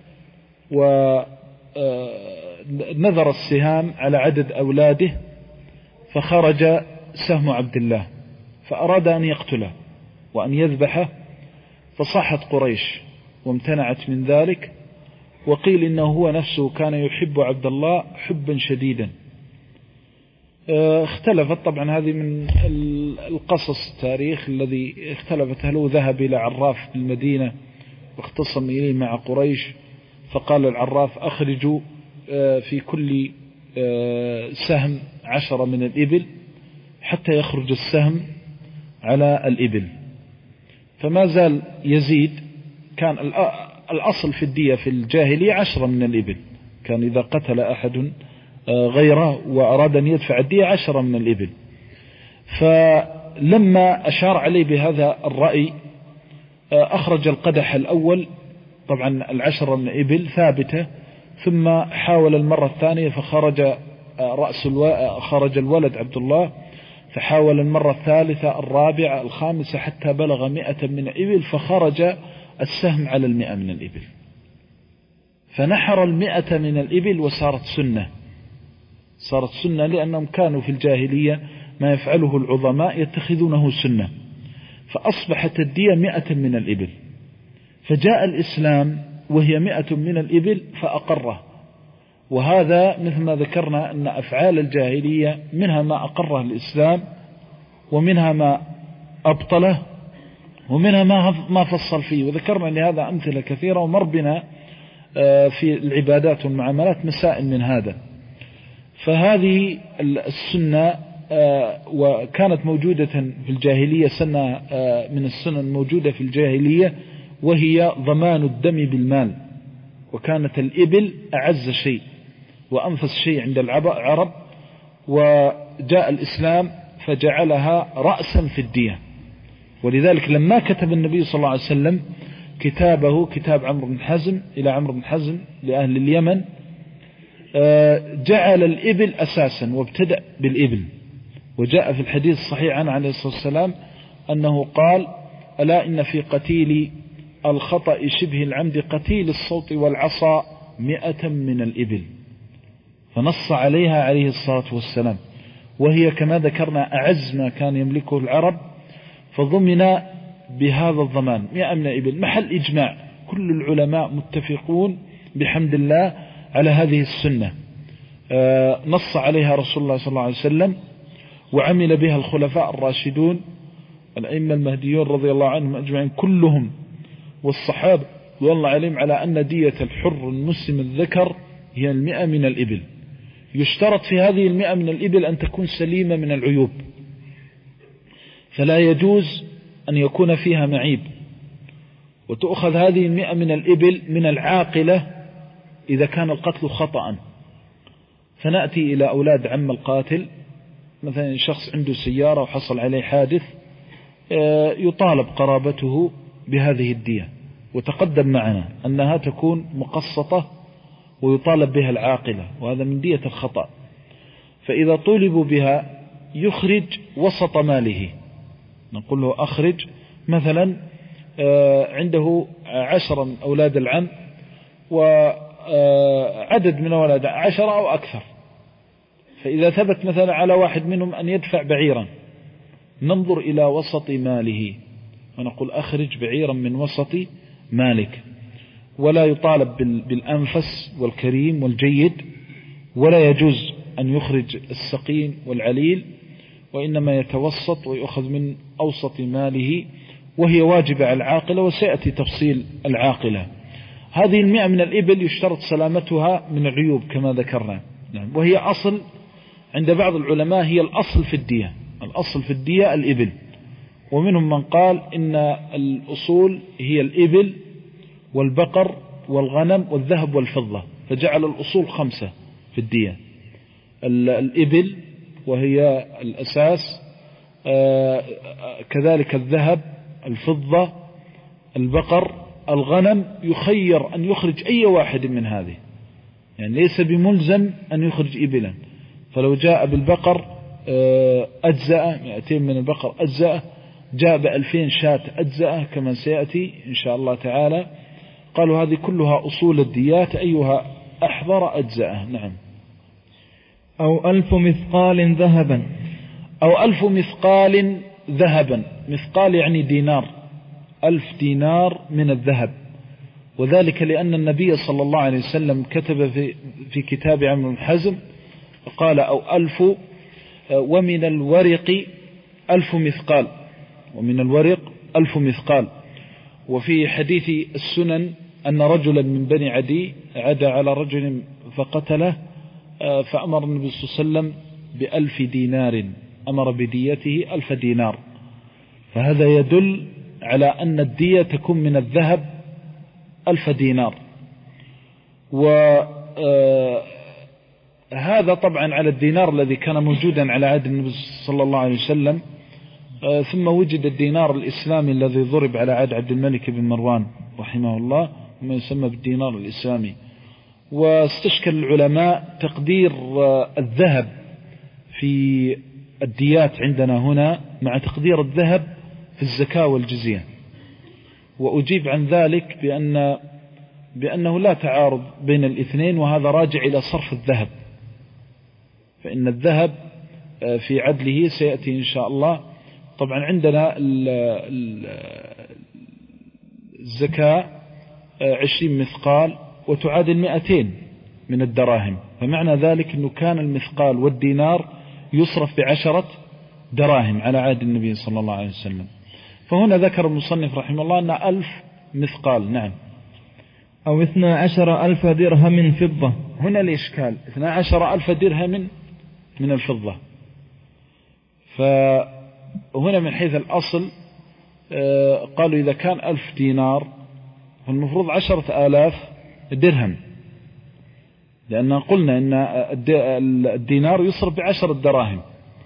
ونذر السهام على عدد أولاده، فخرج سهم عبد الله فأراد أن يقتله وأن يذبحه، فصاحت قريش وامتنعت من ذلك، وقيل إنه هو نفسه كان يحب عبد الله حبا شديدا. اختلفت طبعا، هذه من القصص التاريخ الذي اختلفت، هل هو ذهب إلى عراف بالمدينة واختصم إليه مع قريش، فقال العراف: أخرجوا في كل سهم عشرة من الإبل حتى يخرج السهم على الإبل. فما زال يزيد. كان الأصل في الدية في الجاهلية عشرة من الإبل، كان إذا قتل أحد غيره وأراد أن يدفع الدية عشرة من الإبل. فلما أشار عليه بهذا الرأي أخرج القدح الأول، طبعا العشرة من الإبل ثابتة، ثم حاول المرة الثانية فخرج رأس الو... خرج الولد عبد الله، فحاول المرة الثالثة الرابعة الخامسة حتى بلغ مئة من الإبل، فخرج السهم على المئة من الإبل، فنحر المئة من الإبل وصارت سنة. صارت سنة لأنهم كانوا في الجاهلية ما يفعله العظماء يتخذونه سنة، فأصبحت الدية مئة من الإبل. فجاء الإسلام وهي مئة من الإبل فأقره. وهذا مثل ما ذكرنا أن أفعال الجاهلية منها ما أقره الإسلام، ومنها ما أبطله، ومنها ما فصل فيه، وذكرنا لهذا أمثلة كثيرة، ومر بنا في العبادات والمعاملات مسائل من هذا. فهذه السنة وكانت موجودة في الجاهلية سنة من السنن موجودة في الجاهلية، وهي ضمان الدم بالمال. وكانت الإبل أعز شيء وأنفس شيء عند العرب، وجاء الإسلام فجعلها رأسا في الدية. ولذلك لما كتب النبي صلى الله عليه وسلم كتابه كتاب عمرو بن حزم إلى عمرو بن حزم لأهل اليمن، جعل الإبل أساسا وابتدأ بالإبل. وجاء في الحديث الصحيح عنه عليه الصلاة والسلام أنه قال: ألا إن في قتيل الخطأ شبه العمد قتيل الصوت والعصا مئة من الإبل. فنص عليها عليه الصلاة والسلام، وهي كما ذكرنا أعز ما كان يملكه العرب، فضمن بهذا الضمان مئة من الإبل محل إجماع. كل العلماء متفقون بحمد الله على هذه السنة، نص عليها رسول الله صلى الله عليه وسلم، وعمل بها الخلفاء الراشدون الأئمة المهديون رضي الله عنهم أجمعين كلهم، والصحابة والله عليهم، على أن دية الحر المسلم الذكر هي المئة من الإبل. يشترط في هذه المئة من الإبل أن تكون سليمة من العيوب، فلا يجوز أن يكون فيها معيب. وتأخذ هذه المئة من الإبل من العاقلة إذا كان القتل خطأ. فنأتي إلى أولاد عم القاتل، مثلا شخص عنده سيارة وحصل عليه حادث، يطالب قرابته بهذه الدية، وتقدم معنا أنها تكون مقسطة ويطالب بها العاقلة، وهذا من دية الخطأ. فإذا طولبوا بها يخرج وسط ماله، نقول له أخرج مثلا عنده عشرة من أولاد العم وعدد من أولاد عشرة أو أكثر، فإذا ثبت مثلا على واحد منهم أن يدفع بعيرا، ننظر إلى وسط ماله ونقول أخرج بعيرا من وسط مالك، ولا يطالب بالأنفس والكريم والجيد، ولا يجوز أن يخرج السقيم والعليل، وإنما يتوسط ويأخذ من أوسط ماله، وهي واجبة على العاقلة، وسيأتي تفصيل العاقلة. هذه المئة من الإبل يشترط سلامتها من العيوب كما ذكرنا، وهي أصل عند بعض العلماء، هي الأصل في الدية. الأصل في الدية الإبل، ومنهم من قال إن الأصول هي الإبل والبقر والغنم والذهب والفضة، فجعل الأصول خمسة في الدية: الإبل وهي الأساس، كذلك الذهب، الفضة، البقر، الغنم. يخير أن يخرج أي واحد من هذه، يعني ليس بملزم أن يخرج إبلا. فلو جاء بالبقر أجزأ، مئتين من البقر أجزأ، جاء بألفين شاة أجزأ كما سيأتي إن شاء الله تعالى. قالوا هذه كلها أصول الديات، أيها أحضر أجزأ. نعم. أو ألف مثقال ذهبا، أو ألف مثقال ذهبا. مثقال يعني دينار، ألف دينار من الذهب. وذلك لأن النبي صلى الله عليه وسلم كتب في, في كتاب عمرو بن حزم قال: أو ألف ومن الورق ألف مثقال، ومن الورق ألف مثقال. وفي حديث السنن أن رجلا من بني عدي عدا على رجل فقتله، فأمر النبي صلى الله عليه وسلم بألف دينار، أمر بديته ألف دينار. فهذا يدل على أن الدية تكون من الذهب ألف دينار. وهذا طبعا على الدينار الذي كان موجودا على عهد النبي صلى الله عليه وسلم، ثم وجد الدينار الإسلامي الذي ضرب على عهد عبد الملك بن مروان رحمه الله، ما يسمى بالدينار الإسلامي. واستشكل العلماء تقدير الذهب في الديات عندنا هنا مع تقدير الذهب في الزكاة والجزية، وأجيب عن ذلك بأن بأنه لا تعارض بين الاثنين، وهذا راجع إلى صرف الذهب، فإن الذهب في عدله سيأتي إن شاء الله. طبعا عندنا الزكاة عشرين مثقال وتعادل مئتين من الدراهم، فمعنى ذلك أنه كان المثقال والدينار يصرف بعشرة دراهم على عهد النبي صلى الله عليه وسلم. فهنا ذكر المصنف رحمه الله أن ألف مثقال. نعم. أو اثنا عشر ألف درهم فضة. هنا الإشكال اثنا عشر ألف درهم من الفضة، فهنا من حيث الأصل قالوا إذا كان ألف دينار فالمفروض عشرة آلاف درهم، لأن قلنا أن الدينار يصرف بعشرة دراهم.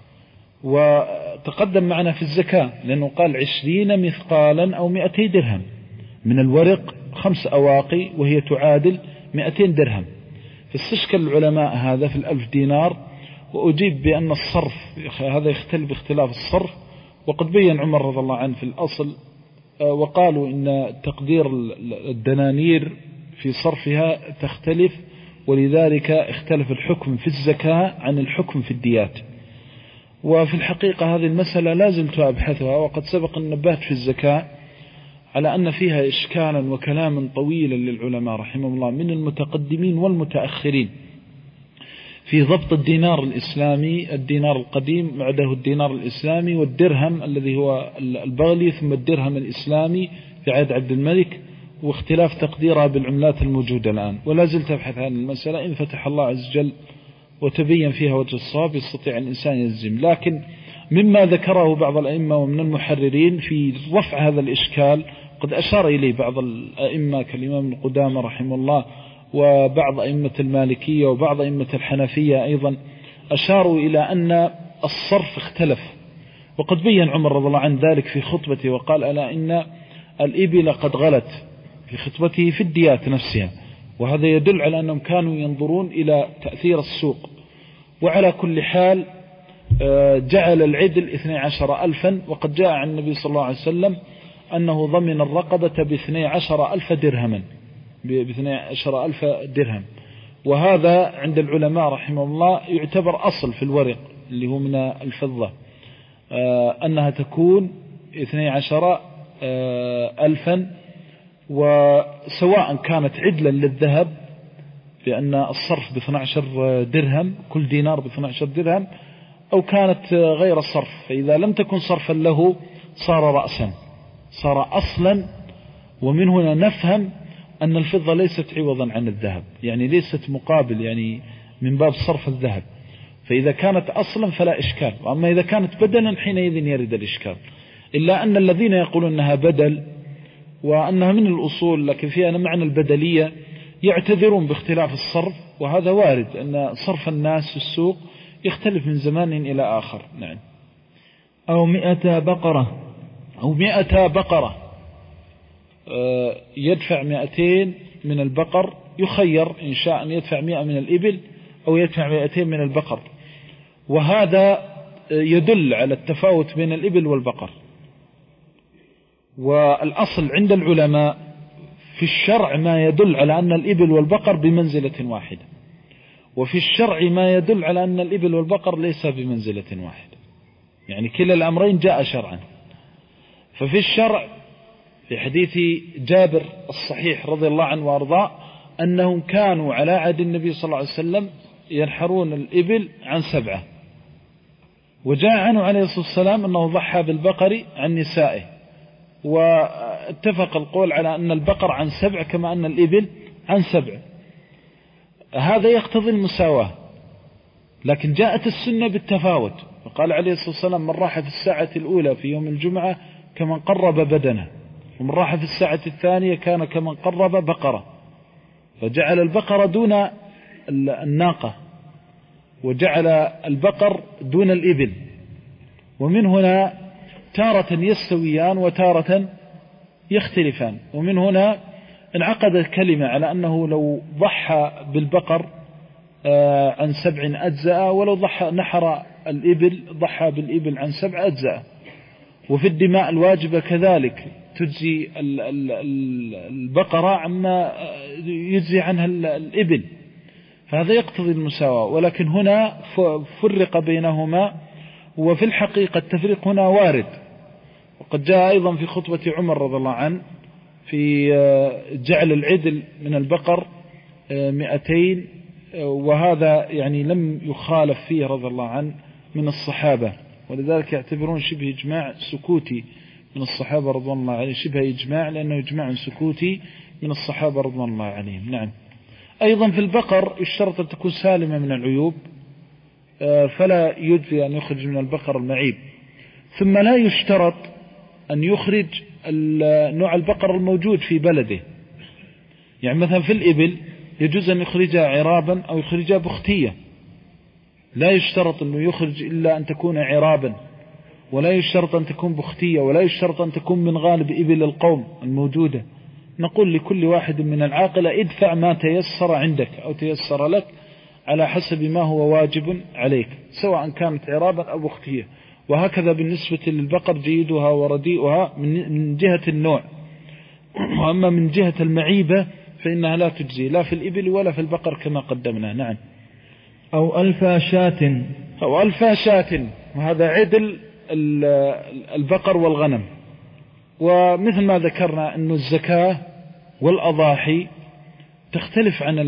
وتقدم معنا في الزكاة لأنه قال عشرين مثقالا أو مئتي درهم من الورق، خمس أواقي وهي تعادل مئتين درهم. فاستشكل العلماء هذا في الألف دينار، وأجيب بأن الصرف هذا يختلف باختلاف الصرف. وقد بين عمر رضي الله عنه في الأصل، وقالوا إن تقدير الدنانير في صرفها تختلف، ولذلك اختلف الحكم في الزكاة عن الحكم في الديات. وفي الحقيقة هذه المسألة لا زلت أبحثها، وقد سبق النبات في الزكاة على أن فيها إشكالا وكلاما طويلا للعلماء رحمه الله من المتقدمين والمتأخرين في ضبط الدينار الإسلامي، الدينار القديم بعده الدينار الإسلامي، والدرهم الذي هو البغلي، ثم الدرهم الإسلامي في عهد عبد الملك، واختلاف تقديرها بالعملات الموجودة الآن. ولا زلت أبحث عن المسألة، إن فتح الله عز وجل وتبين فيها وجه الصواب يستطيع الإنسان يلزم. لكن مما ذكره بعض الأئمة ومن المحررين في رفع هذا الإشكال، قد أشار إليه بعض الأئمة كالإمام القدامى رحمه الله، وبعض أئمة المالكية وبعض أئمة الحنفية أيضا، أشاروا إلى أن الصرف اختلف. وقد بين عمر رضي الله عنه ذلك في خطبته، وقال ألا إن الإبل قد غلت في خطبته في الديات نفسها، وهذا يدل على أنهم كانوا ينظرون إلى تأثير السوق. وعلى كل حال جعل العدل اثني عشر ألفا، وقد جاء عن النبي صلى الله عليه وسلم أنه ضمن الرقبة باثني عشر ألف درهما، باثني عشر ألف درهم. وهذا عند العلماء رحمه الله يعتبر أصل في الورق اللي هو من الفضة، أنها تكون اثني عشر ألفا، وسواء كانت عدلا للذهب لأن الصرف باثني عشر درهم، كل دينار باثني عشر درهم، أو كانت غير صرف. فإذا لم تكن صرفا له صار رأسا، صار أصلا. ومن هنا نفهم أن الفضة ليست عوضا عن الذهب، يعني ليست مقابل، يعني من باب صرف الذهب. فإذا كانت أصلا فلا إشكال، وأما إذا كانت بدلا حينئذ يرد الإشكال. إلا أن الذين يقولون أنها بدل وأنها من الأصول لكن فيها معنى البدلية يعتذرون باختلاف الصرف، وهذا وارد أن صرف الناس في السوق يختلف من زمان إلى آخر. نعم. أو مئة بقرة أو مئة بقرة، يدفع مئتين من البقر، يخير إن شاء أن يدفع مئة من الإبل أو يدفع مئتين من البقر. وهذا يدل على التفاوت بين الإبل والبقر. والأصل عند العلماء في الشرع ما يدل على أن الإبل والبقر بمنزلة واحدة، وفي الشرع ما يدل على أن الإبل والبقر ليس بمنزلة واحدة، يعني كلا الأمرين جاء شرعا. ففي الشرع في حديث جابر الصحيح رضي الله عنه وأرضاه أنهم كانوا على عهد النبي صلى الله عليه وسلم ينحرون الإبل عن سبعة، وجاء عنه عليه الصلاة والسلام أنه ضحى بالبقر عن نسائه، واتفق القول على أن البقر عن سبع كما أن الإبل عن سبع. هذا يقتضي المساواة، لكن جاءت السنة بالتفاوت، فقال عليه الصلاة والسلام من راح في الساعة الأولى في يوم الجمعة كمن قرب بدنه، ومن راح في الساعة الثانية كان كمن قرب بقرة، فجعل البقرة دون الناقة، وجعل البقر دون الإبل. ومن هنا تارة يستويان وتارة يختلفان. ومن هنا انعقد الكلمة على أنه لو ضحى بالبقر عن سبع أجزاء، ولو ضحى نحر الإبل ضحى بالإبل عن سبع أجزاء. وفي الدماء الواجبة كذلك تجزي البقرة عما يجزي عنها الإبل، فهذا يقتضي المساواة. ولكن هنا فرق بينهما، وفي الحقيقة التفريق هنا وارد. وقد جاء أيضا في خطبة عمر رضي الله عنه في جعل العدل من البقر مئتين، وهذا يعني لم يخالف فيه رضي الله عنه من الصحابة، ولذلك يعتبرون شبه إجماع سكوتي من الصحابة رضوان الله عليهم، شبه إجماع لأنه إجماع سكوتي من الصحابة رضوان الله عليهم. نعم. أيضا في البقر الشرط أن تكون سالمة من العيوب، فلا يجزي أن يخرج من البقر المعيب. ثم لا يشترط أن يخرج نوع البقر الموجود في بلده. يعني مثلا في الإبل يجوز أن يخرجها عرابا أو يخرجها بختية، لا يشترط أنه يخرج إلا أن تكون عرابا، ولا يشترط أن تكون بختية، ولا يشترط أن تكون من غالب إبل القوم الموجودة. نقول لكل واحد من العاقلة ادفع ما تيسر عندك أو تيسر لك على حسب ما هو واجب عليك، سواء كانت عرابا أو بختية. وهكذا بالنسبة للبقر جيدها ورديئها من جهة النوع. وأما من جهة المعيبة فإنها لا تجزي لا في الإبل ولا في البقر كما قدمنا. نعم. أو ألفا شاة أو ألفا شاة، وهذا عدل البقر والغنم. ومثل ما ذكرنا أن الزكاة والأضاحي تختلف عن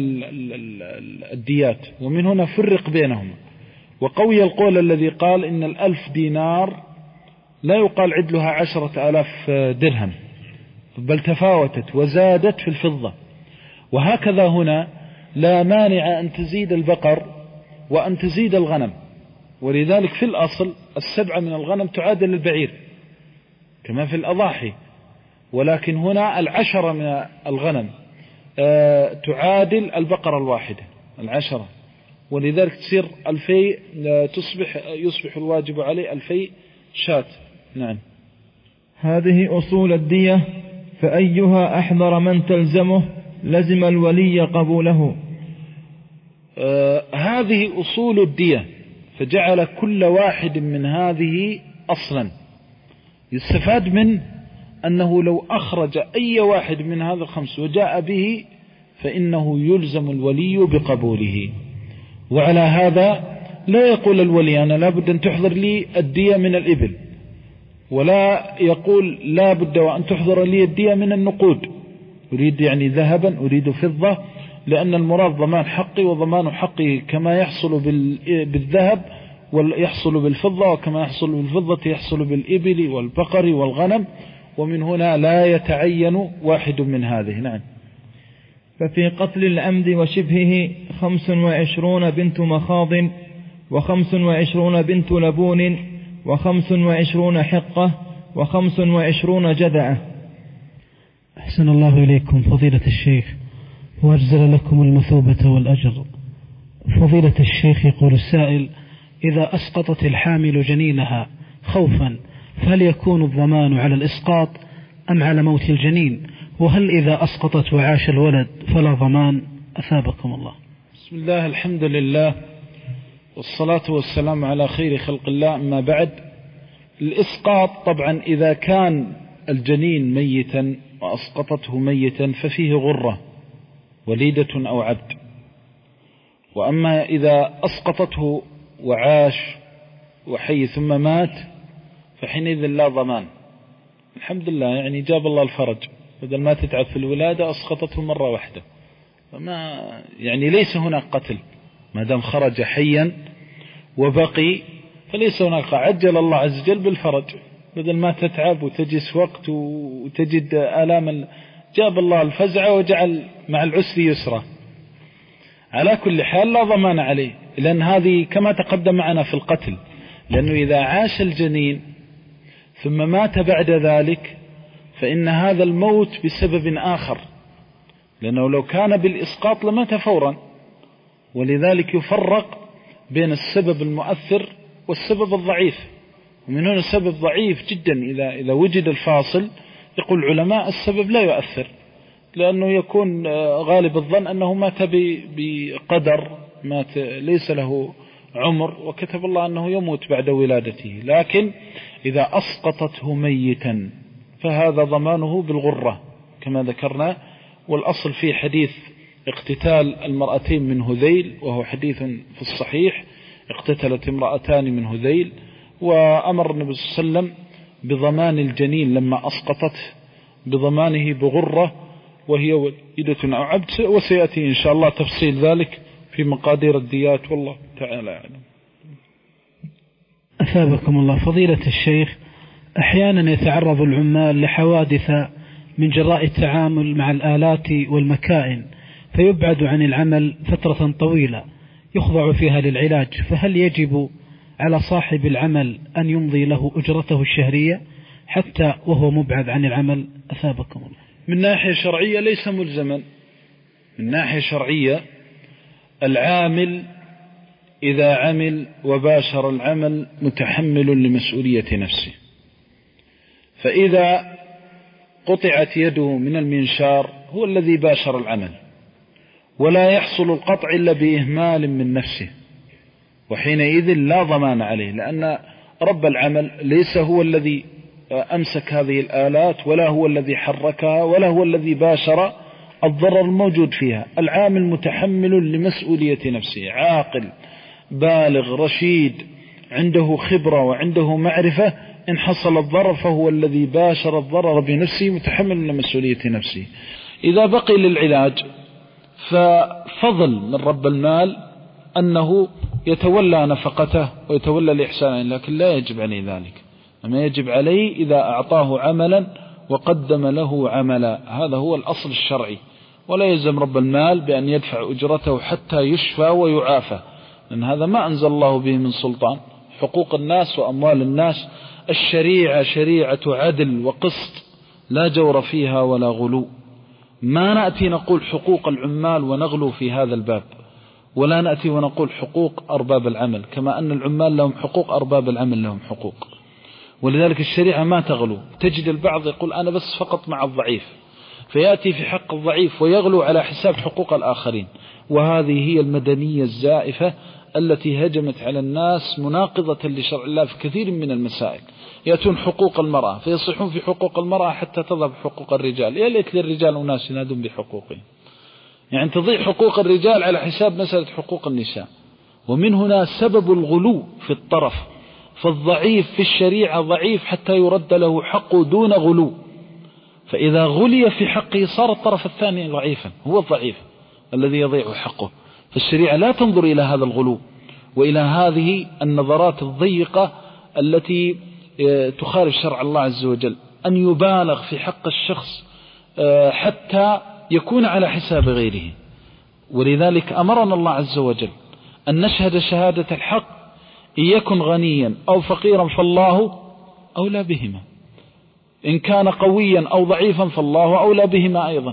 الديات، ومن هنا فرق بينهم. وقوي القول الذي قال إن الألف دينار لا يقال عدلها عشرة آلاف درهم، بل تفاوتت وزادت في الفضة. وهكذا هنا لا مانع أن تزيد البقر وأن تزيد الغنم، ولذلك في الأصل السبعة من الغنم تعادل البعير كما في الأضاحي، ولكن هنا العشرة من الغنم تعادل البقرة الواحدة العشرة، ولذلك تصير ألفي، تصبح يصبح الواجب عليه ألفي شاة. نعم. هذه أصول الدية، فأيها أحضر من تلزمه لزم الولي قبوله. آه هذه أصول الدية، فجعل كل واحد من هذه أصلا. يستفاد منه أنه لو أخرج أي واحد من هذا الخمس وجاء به فإنه يلزم الولي بقبوله. وعلى هذا لا يقول الولي أنا لا بد أن تحضر لي الدية من الإبل، ولا يقول لا بد وأن تحضر لي الدية من النقود، أريد يعني ذهبا أريد فضة، لأن المراد ضمان حقي، وضمان حقي كما يحصل بالذهب ويحصل بالفضة، وكما يحصل بالفضة يحصل بالإبل والبقر والغنم، ومن هنا لا يتعين واحد من هذه. نعم. ففي قتل العمد وشبهه خمس وعشرون بنت مخاض، وخمس وعشرون بنت لبون، وخمس وعشرون حقة، وخمس وعشرون جدعة. أحسن الله إليكم فضيلة الشيخ وأجزل لكم المثوبة والأجر. فضيلة الشيخ يقول السائل: إذا أسقطت الحامل جنينها خوفا فهل يكون الضمان على الإسقاط أم على موت الجنين؟ وهل إذا أسقطت وعاش الولد فلا ضمان؟ أثابكم الله. بسم الله، الحمد لله، والصلاة والسلام على خير خلق الله. أما بعد، الإسقاط طبعا إذا كان الجنين ميتا وأسقطته ميتا ففيه غرة وليدة أو عبد. وأما إذا أسقطته وعاش وحي ثم مات فحينئذ لا ضمان. الحمد لله، يعني جاب الله الفرج، بدل ما تتعب في الولادة أسقطته مرة واحدة، فما يعني ليس هناك قتل ما دام خرج حيا وبقي، فليس هناك. عجل الله عز وجل بالفرج، بدل ما تتعب وتجلس وقت وتجد آلام، جاب الله الفزع وجعل مع العسر يسرا. على كل حال لا ضمان عليه، لأن هذه كما تقدم معنا في القتل، لأنه إذا عاش الجنين ثم مات بعد ذلك فإن هذا الموت بسبب آخر، لأنه لو كان بالإسقاط لمات فورا. ولذلك يفرق بين السبب المؤثر والسبب الضعيف، ومن هنا السبب ضعيف جدا. إذا إذا وجد الفاصل يقول العلماء السبب لا يؤثر، لأنه يكون غالب الظن أنه مات بقدر، مات ليس له عمر، وكتب الله أنه يموت بعد ولادته. لكن إذا أسقطته ميتا فهذا ضمانه بالغرة كما ذكرنا. والأصل في حديث اقتتال المرأتين من هذيل، وهو حديث في الصحيح، اقتتلت امرأتان من هذيل، وأمر النبي صلى الله عليه وسلم بضمان الجنين لما أسقطته بضمانه بغرة وهي وليدة أو عبد، وسيأتي إن شاء الله تفصيل ذلك في مقادير الديات، والله تعالى أعلم. أثابكم الله فضيلة الشيخ. أحيانا يتعرض العمال لحوادث من جراء التعامل مع الآلات والمكائن، فيبعد عن العمل فترة طويلة، يخضع فيها للعلاج، فهل يجب على صاحب العمل أن يمضي له أجرته الشهرية حتى وهو مبعد عن العمل؟ أثابكم الله. من ناحية شرعية ليس ملزما. من ناحية شرعية العامل إذا عمل وباشر العمل متحمل لمسؤولية نفسه، فإذا قطعت يده من المنشار هو الذي باشر العمل، ولا يحصل القطع إلا بإهمال من نفسه، وحينئذ لا ضمان عليه، لأن رب العمل ليس هو الذي أمسك هذه الآلات، ولا هو الذي حركها، ولا هو الذي باشر الضرر الموجود فيها. العامل متحمل لمسؤولية نفسه، عاقل بالغ رشيد عنده خبرة وعنده معرفة، إن حصل الضرر فهو الذي باشر الضرر بنفسه متحمل لمسؤولية نفسه. إذا بقي للعلاج ففضل من رب المال أنه يتولى نفقته ويتولى الإحسان، لكن لا يجب عليه ذلك. أما يجب عليه إذا أعطاه عملا وقدم له عملا، هذا هو الأصل الشرعي، ولا يلزم رب المال بأن يدفع أجرته حتى يشفى ويعافى، لأن هذا ما أنزل الله به من سلطان. حقوق الناس وأموال الناس، الشريعة شريعة عدل وقسط لا جور فيها ولا غلو. ما نأتي نقول حقوق العمال ونغلو في هذا الباب، ولا نأتي ونقول حقوق أرباب العمل، كما أن العمال لهم حقوق أرباب العمل لهم حقوق. ولذلك الشريعة ما تغلو. تجد البعض يقول أنا بس فقط مع الضعيف، فيأتي في حق الضعيف ويغلو على حساب حقوق الآخرين، وهذه هي المدنية الزائفة التي هجمت على الناس مناقضة لشرع الله في كثير من المسائل. يأتون حقوق المرأة فيصيحون في حقوق المرأة حتى تضرب حقوق الرجال. يا ليت للرجال أناس ينادون بحقوقهم، يعني تضيع حقوق الرجال على حساب مسألة حقوق النساء. ومن هنا سبب الغلو في الطرف، فالضعيف في الشريعة ضعيف حتى يرد له حقه دون غلو، فإذا غلي في حقه صار الطرف الثاني ضعيفا، هو الضعيف الذي يضيع حقه. فالشريعة لا تنظر إلى هذا الغلو وإلى هذه النظرات الضيقة التي تخالف شرع الله عز وجل، أن يبالغ في حق الشخص حتى يكون على حساب غيره. ولذلك أمرنا الله عز وجل أن نشهد شهادة الحق، إن يكن غنيا أو فقيرا فالله أولى بهما، إن كان قويا أو ضعيفا فالله أولى بهما أيضا.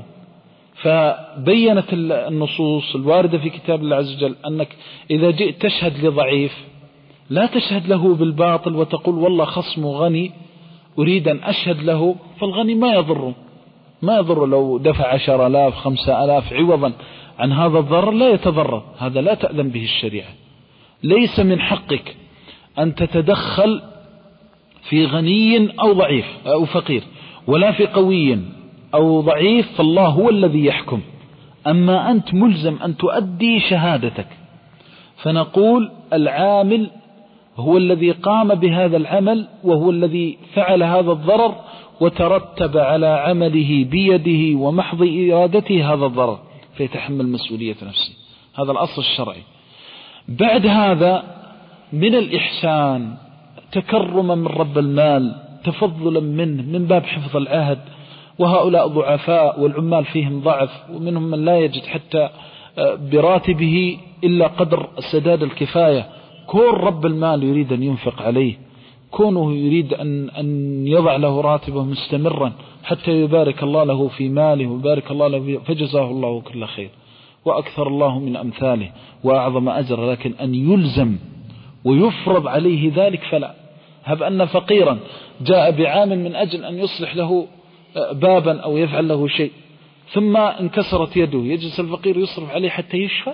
فبينت النصوص الواردة في كتاب الله عز وجل أنك إذا جئت تشهد لضعيف لا تشهد له بالباطل وتقول والله خصمه غني أريد أن أشهد له، فالغني ما يضره، ما يضر لو دفع عشر آلاف خمسة آلاف عوضا عن هذا الضرر لا يتضرر. هذا لا تأذن به الشريعة. ليس من حقك أن تتدخل في غني أو ضعيف أو فقير، ولا في قوي أو ضعيف، فالله هو الذي يحكم. أما أنت ملزم أن تؤدي شهادتك. فنقول العامل هو الذي قام بهذا العمل، وهو الذي فعل هذا الضرر وترتب على عمله بيده ومحض إرادته هذا الضرر، فيتحمل مسؤولية نفسه. هذا الأصل الشرعي. بعد هذا من الإحسان تكرما من رب المال، تفضلا منه من باب حفظ العهد، وهؤلاء ضعفاء والعمال فيهم ضعف، ومنهم من لا يجد حتى براتبه إلا قدر سداد الكفاية. كون رب المال يريد أن ينفق عليه، كونه يريد أن, أن يضع له راتبه مستمرا حتى يبارك الله له في ماله ويبارك الله له فيه، فجزاه الله كل خير وأكثر الله من أمثاله وأعظم أجر. لكن أن يلزم ويفرض عليه ذلك فلا. هب أن فقيرا جاء بعامل من أجل أن يصلح له بابا أو يفعل له شيء، ثم انكسرت يده، يجلس الفقير يصرف عليه حتى يشفى؟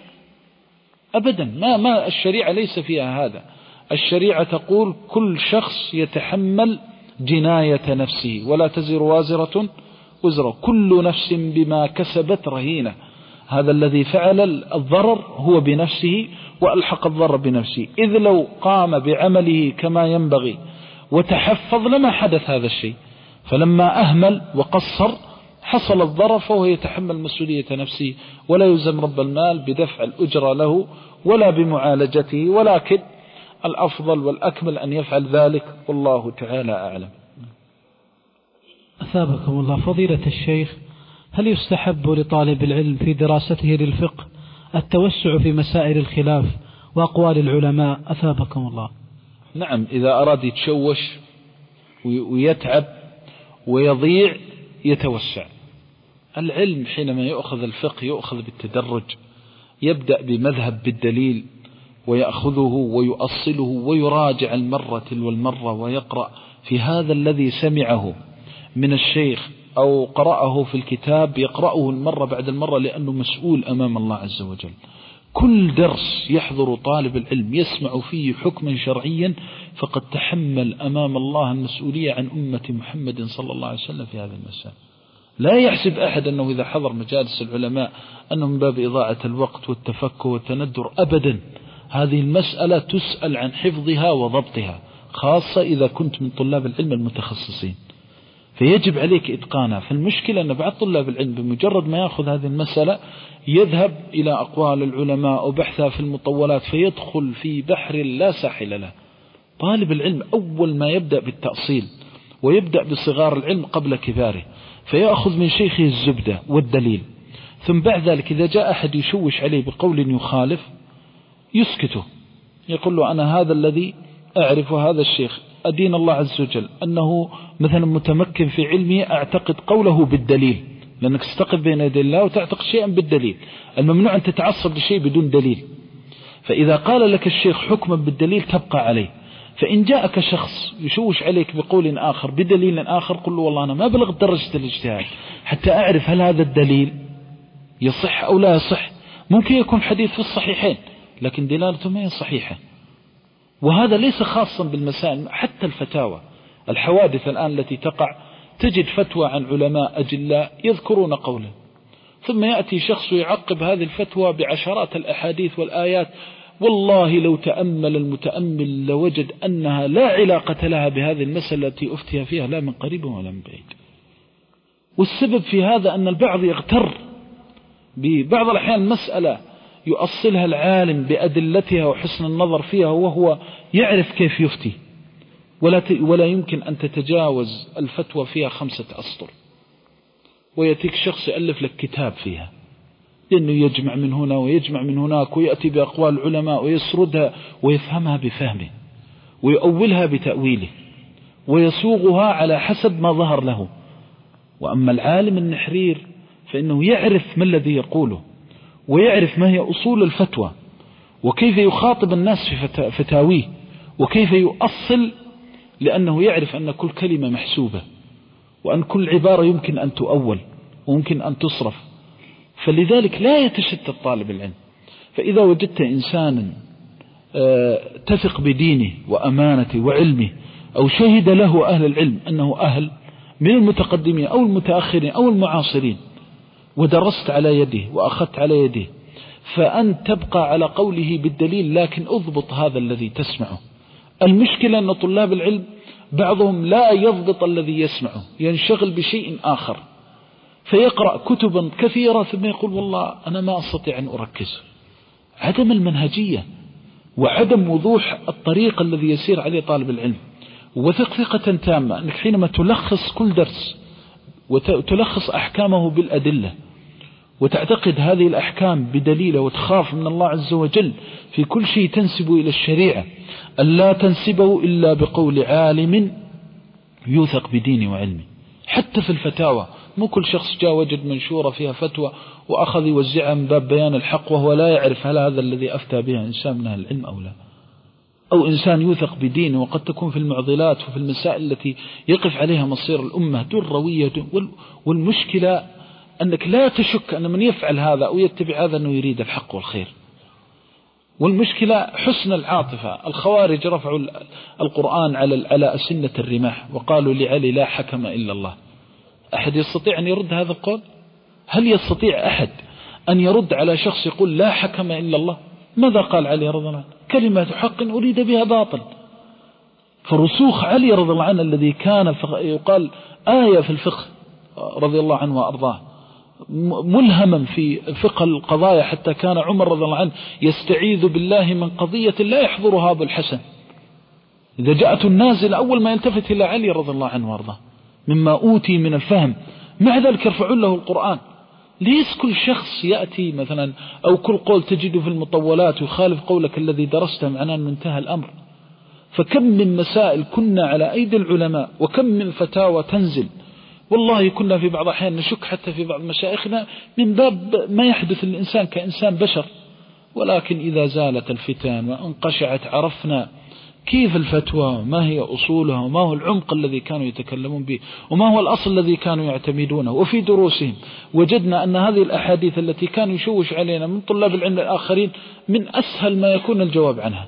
أبدا. ما, ما الشريعة ليس فيها هذا. الشريعة تقول كل شخص يتحمل جناية نفسه، ولا تزر وازرة وزر، كل نفس بما كسبت رهينة. هذا الذي فعل الضرر هو بنفسه وألحق الضرر بنفسه، إذ لو قام بعمله كما ينبغي وتحفظ لما حدث هذا الشيء. فلما أهمل وقصر حصل الضرر، فهو يتحمل مسؤولية نفسه، ولا يلزم رب المال بدفع الأجرة له ولا بمعالجته، ولكن الأفضل والأكمل أن يفعل ذلك، والله تعالى أعلم. أثابكم الله. فضيلة الشيخ، هل يستحب لطالب العلم في دراسته للفقه التوسع في مسائل الخلاف وأقوال العلماء أثابكم الله. نعم، إذا أراد يتشوش ويتعب ويضيع يتوسع. العلم حينما يأخذ الفقه يأخذ بالتدرج، يبدأ بمذهب بالدليل ويأخذه ويؤصله ويراجع المرة والمرة ويقرأ في هذا الذي سمعه من الشيخ أو قرأه في الكتاب، يقرأه المرة بعد المرة لأنه مسؤول أمام الله عز وجل. كل درس يحضر طالب العلم يسمع فيه حكما شرعيا فقد تحمل أمام الله المسؤولية عن أمة محمد صلى الله عليه وسلم في هذا المسألة. لا يحسب أحد أنه إذا حضر مجالس العلماء أنه من باب إضاعة الوقت والتفكه والتندر، أبدا. هذه المسألة تسأل عن حفظها وضبطها، خاصة إذا كنت من طلاب العلم المتخصصين، فيجب عليك إتقانها. فالمشكلة أن بعض طلاب العلم بمجرد ما يأخذ هذه المسألة يذهب إلى أقوال العلماء وبحثها في المطولات فيدخل في بحر لا ساحل له. طالب العلم أول ما يبدأ بالتأصيل ويبدأ بصغار العلم قبل كباره، فيأخذ من شيخه الزبدة والدليل، ثم بعد ذلك إذا جاء أحد يشوش عليه بقول يخالف يسكته، يقول له أنا هذا الذي أعرف هذا الشيخ أدين الله عز وجل أنه مثلا متمكن في علمي، أعتقد قوله بالدليل، لأنك تستقف بين يدي الله وتعتقد شيئا بالدليل. الممنوع أن تتعصب لشيء بدون دليل. فإذا قال لك الشيخ حكما بالدليل تبقى عليه. فإن جاءك شخص يشوش عليك بقول آخر بدليل آخر قل له والله أنا ما بلغت درجة الاجتهاد حتى أعرف هل هذا الدليل يصح أو لا يصح. ممكن يكون حديث في الصحيحين لكن دلالته ما هي صحيحة. وهذا ليس خاصا بالمسائل، حتى الفتاوى الحوادث الآن التي تقع تجد فتوى عن علماء أجلاء يذكرون قولا، ثم يأتي شخص يعقب هذه الفتوى بعشرات الأحاديث والآيات، والله لو تأمل المتأمل لوجد أنها لا علاقة لها بهذه المسألة التي أفتي فيها لا من قريب ولا من بعيد. والسبب في هذا أن البعض يغتر ببعض الأحيان مسألة يؤصلها العالم بأدلتها وحسن النظر فيها وهو يعرف كيف يفتي، ولا ولا يمكن أن تتجاوز الفتوى فيها خمسة أسطر، ويأتيك شخص يألف لك كتاب فيها لأنه يجمع من هنا ويجمع من هناك ويأتي بأقوال العلماء ويسردها ويفهمها بفهمه ويؤولها بتأويله ويسوغها على حسب ما ظهر له. وأما العالم النحرير فإنه يعرف ما الذي يقوله ويعرف ما هي أصول الفتوى وكيف يخاطب الناس في فتاويه وكيف يؤصل، لأنه يعرف أن كل كلمة محسوبة وأن كل عبارة يمكن أن تؤول وممكن أن تصرف. فلذلك لا يتشتت طالب العلم. فإذا وجدت إنسانا تثق بدينه وأمانته وعلمه أو شهد له أهل العلم أنه أهل من المتقدمين أو المتأخرين أو المعاصرين ودرست على يده وأخذت على يده، فأن تبقى على قوله بالدليل، لكن أضبط هذا الذي تسمعه. المشكلة أن طلاب العلم بعضهم لا يضبط الذي يسمعه، ينشغل بشيء آخر فيقرأ كتبا كثيرة ثم يقول والله أنا ما أستطيع أن أركز. عدم المنهجية وعدم وضوح الطريق الذي يسير عليه طالب العلم. وثق ثقة تامة أنك حينما تلخص كل درس وتلخص أحكامه بالأدلة وتعتقد هذه الأحكام بدليل وتخاف من الله عز وجل في كل شيء تنسب إلى الشريعة ألا تنسبه إلا بقول عالم يوثق بدينه وعلمه. حتى في الفتاوى مو كل شخص جاء وجد منشورة فيها فتوى وأخذ يوزعها من باب بيان الحق وهو لا يعرف هل هذا الذي أفتى بها إنسان من أهل العلم أو لا، أو إنسان يوثق بدينه. وقد تكون في المعضلات وفي المسائل التي يقف عليها مصير الأمة دون روية. والمشكلة أنك لا تشك أن من يفعل هذا أو يتبع هذا أنه يريد الحق والخير. والمشكلة حسن العاطفة. الخوارج رفعوا القرآن على على أسنة الرماح وقالوا لعلي لا حكم إلا الله. أحد يستطيع أن يرد هذا القول؟ هل يستطيع أحد أن يرد على شخص يقول لا حكم إلا الله؟ ماذا قال علي رضي الله عنه؟ كلمة حق أريد بها باطل. فرسوخ علي رضي الله عنه الذي كان يقال آية في الفقه رضي الله عنه وأرضاه ملهما في فقه القضايا، حتى كان عمر رضي الله عنه يستعيذ بالله من قضية لا يحضرها أبو الحسن. إذا جاءت النازل أول ما يلتفت إلى علي رضي الله عنه وأرضاه مما أوتي من الفهم، مع ذلك يرفعون له القرآن ليس كل شخص يأتي مثلا أو كل قول تجده في المطولات ويخالف قولك الذي درسته معناه أنه انتهى الأمر. فكم من مسائل كنا على أيدي العلماء وكم من فتاوى تنزل، والله كنا في بعض الأحيان نشك حتى في بعض مشايخنا من باب ما يحدث الإنسان كإنسان بشر، ولكن إذا زالت الفتن وانقشعت عرفنا كيف الفتوى، ما هي أصولها، وما هو العمق الذي كانوا يتكلمون به، وما هو الأصل الذي كانوا يعتمدونه. وفي دروسهم وجدنا أن هذه الأحاديث التي كانوا يشوش علينا من طلاب العلم الآخرين من أسهل ما يكون الجواب عنها،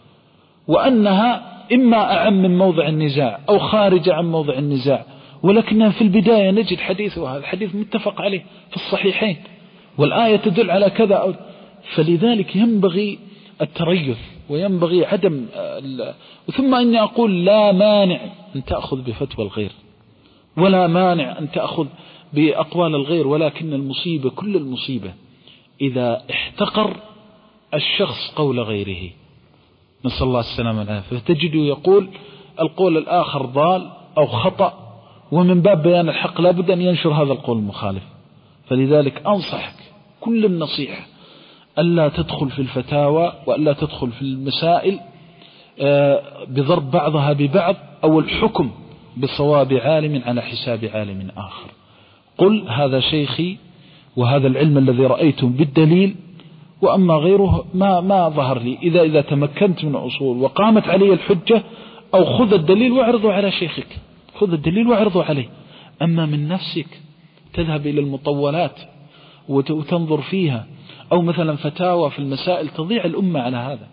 وأنها إما أعم من موضع النزاع أو خارج عن موضع النزاع، ولكنها في البداية نجد حديث وهذا الحديث متفق عليه في الصحيحين والآية تدل على كذا. فلذلك ينبغي التريث وينبغي عدم. ثم أني أقول لا مانع أن تأخذ بفتوى الغير ولا مانع أن تأخذ بأقوال الغير، ولكن المصيبة كل المصيبة إذا احتقر الشخص قول غيره، نسأل الله السلامة والعافية، فتجده يقول القول الآخر ضال أو خطأ، ومن باب بيان الحق لابد أن ينشر هذا القول المخالف. فلذلك أنصحك كل النصيحة ألا تدخل في الفتاوى وألا تدخل في المسائل بضرب بعضها ببعض أو الحكم بصواب عالم على حساب عالم آخر. قل هذا شيخي وهذا العلم الذي رأيتم بالدليل، وأما غيره ما ما ظهر لي. إذا إذا تمكنت من أصول وقامت علي الحجة أو خذ الدليل واعرضه على شيخك، خذ الدليل واعرضه عليه. أما من نفسك تذهب إلى المطولات وتنظر فيها، أو مثلا فتاوى في المسائل، تضيع الأمة على هذا.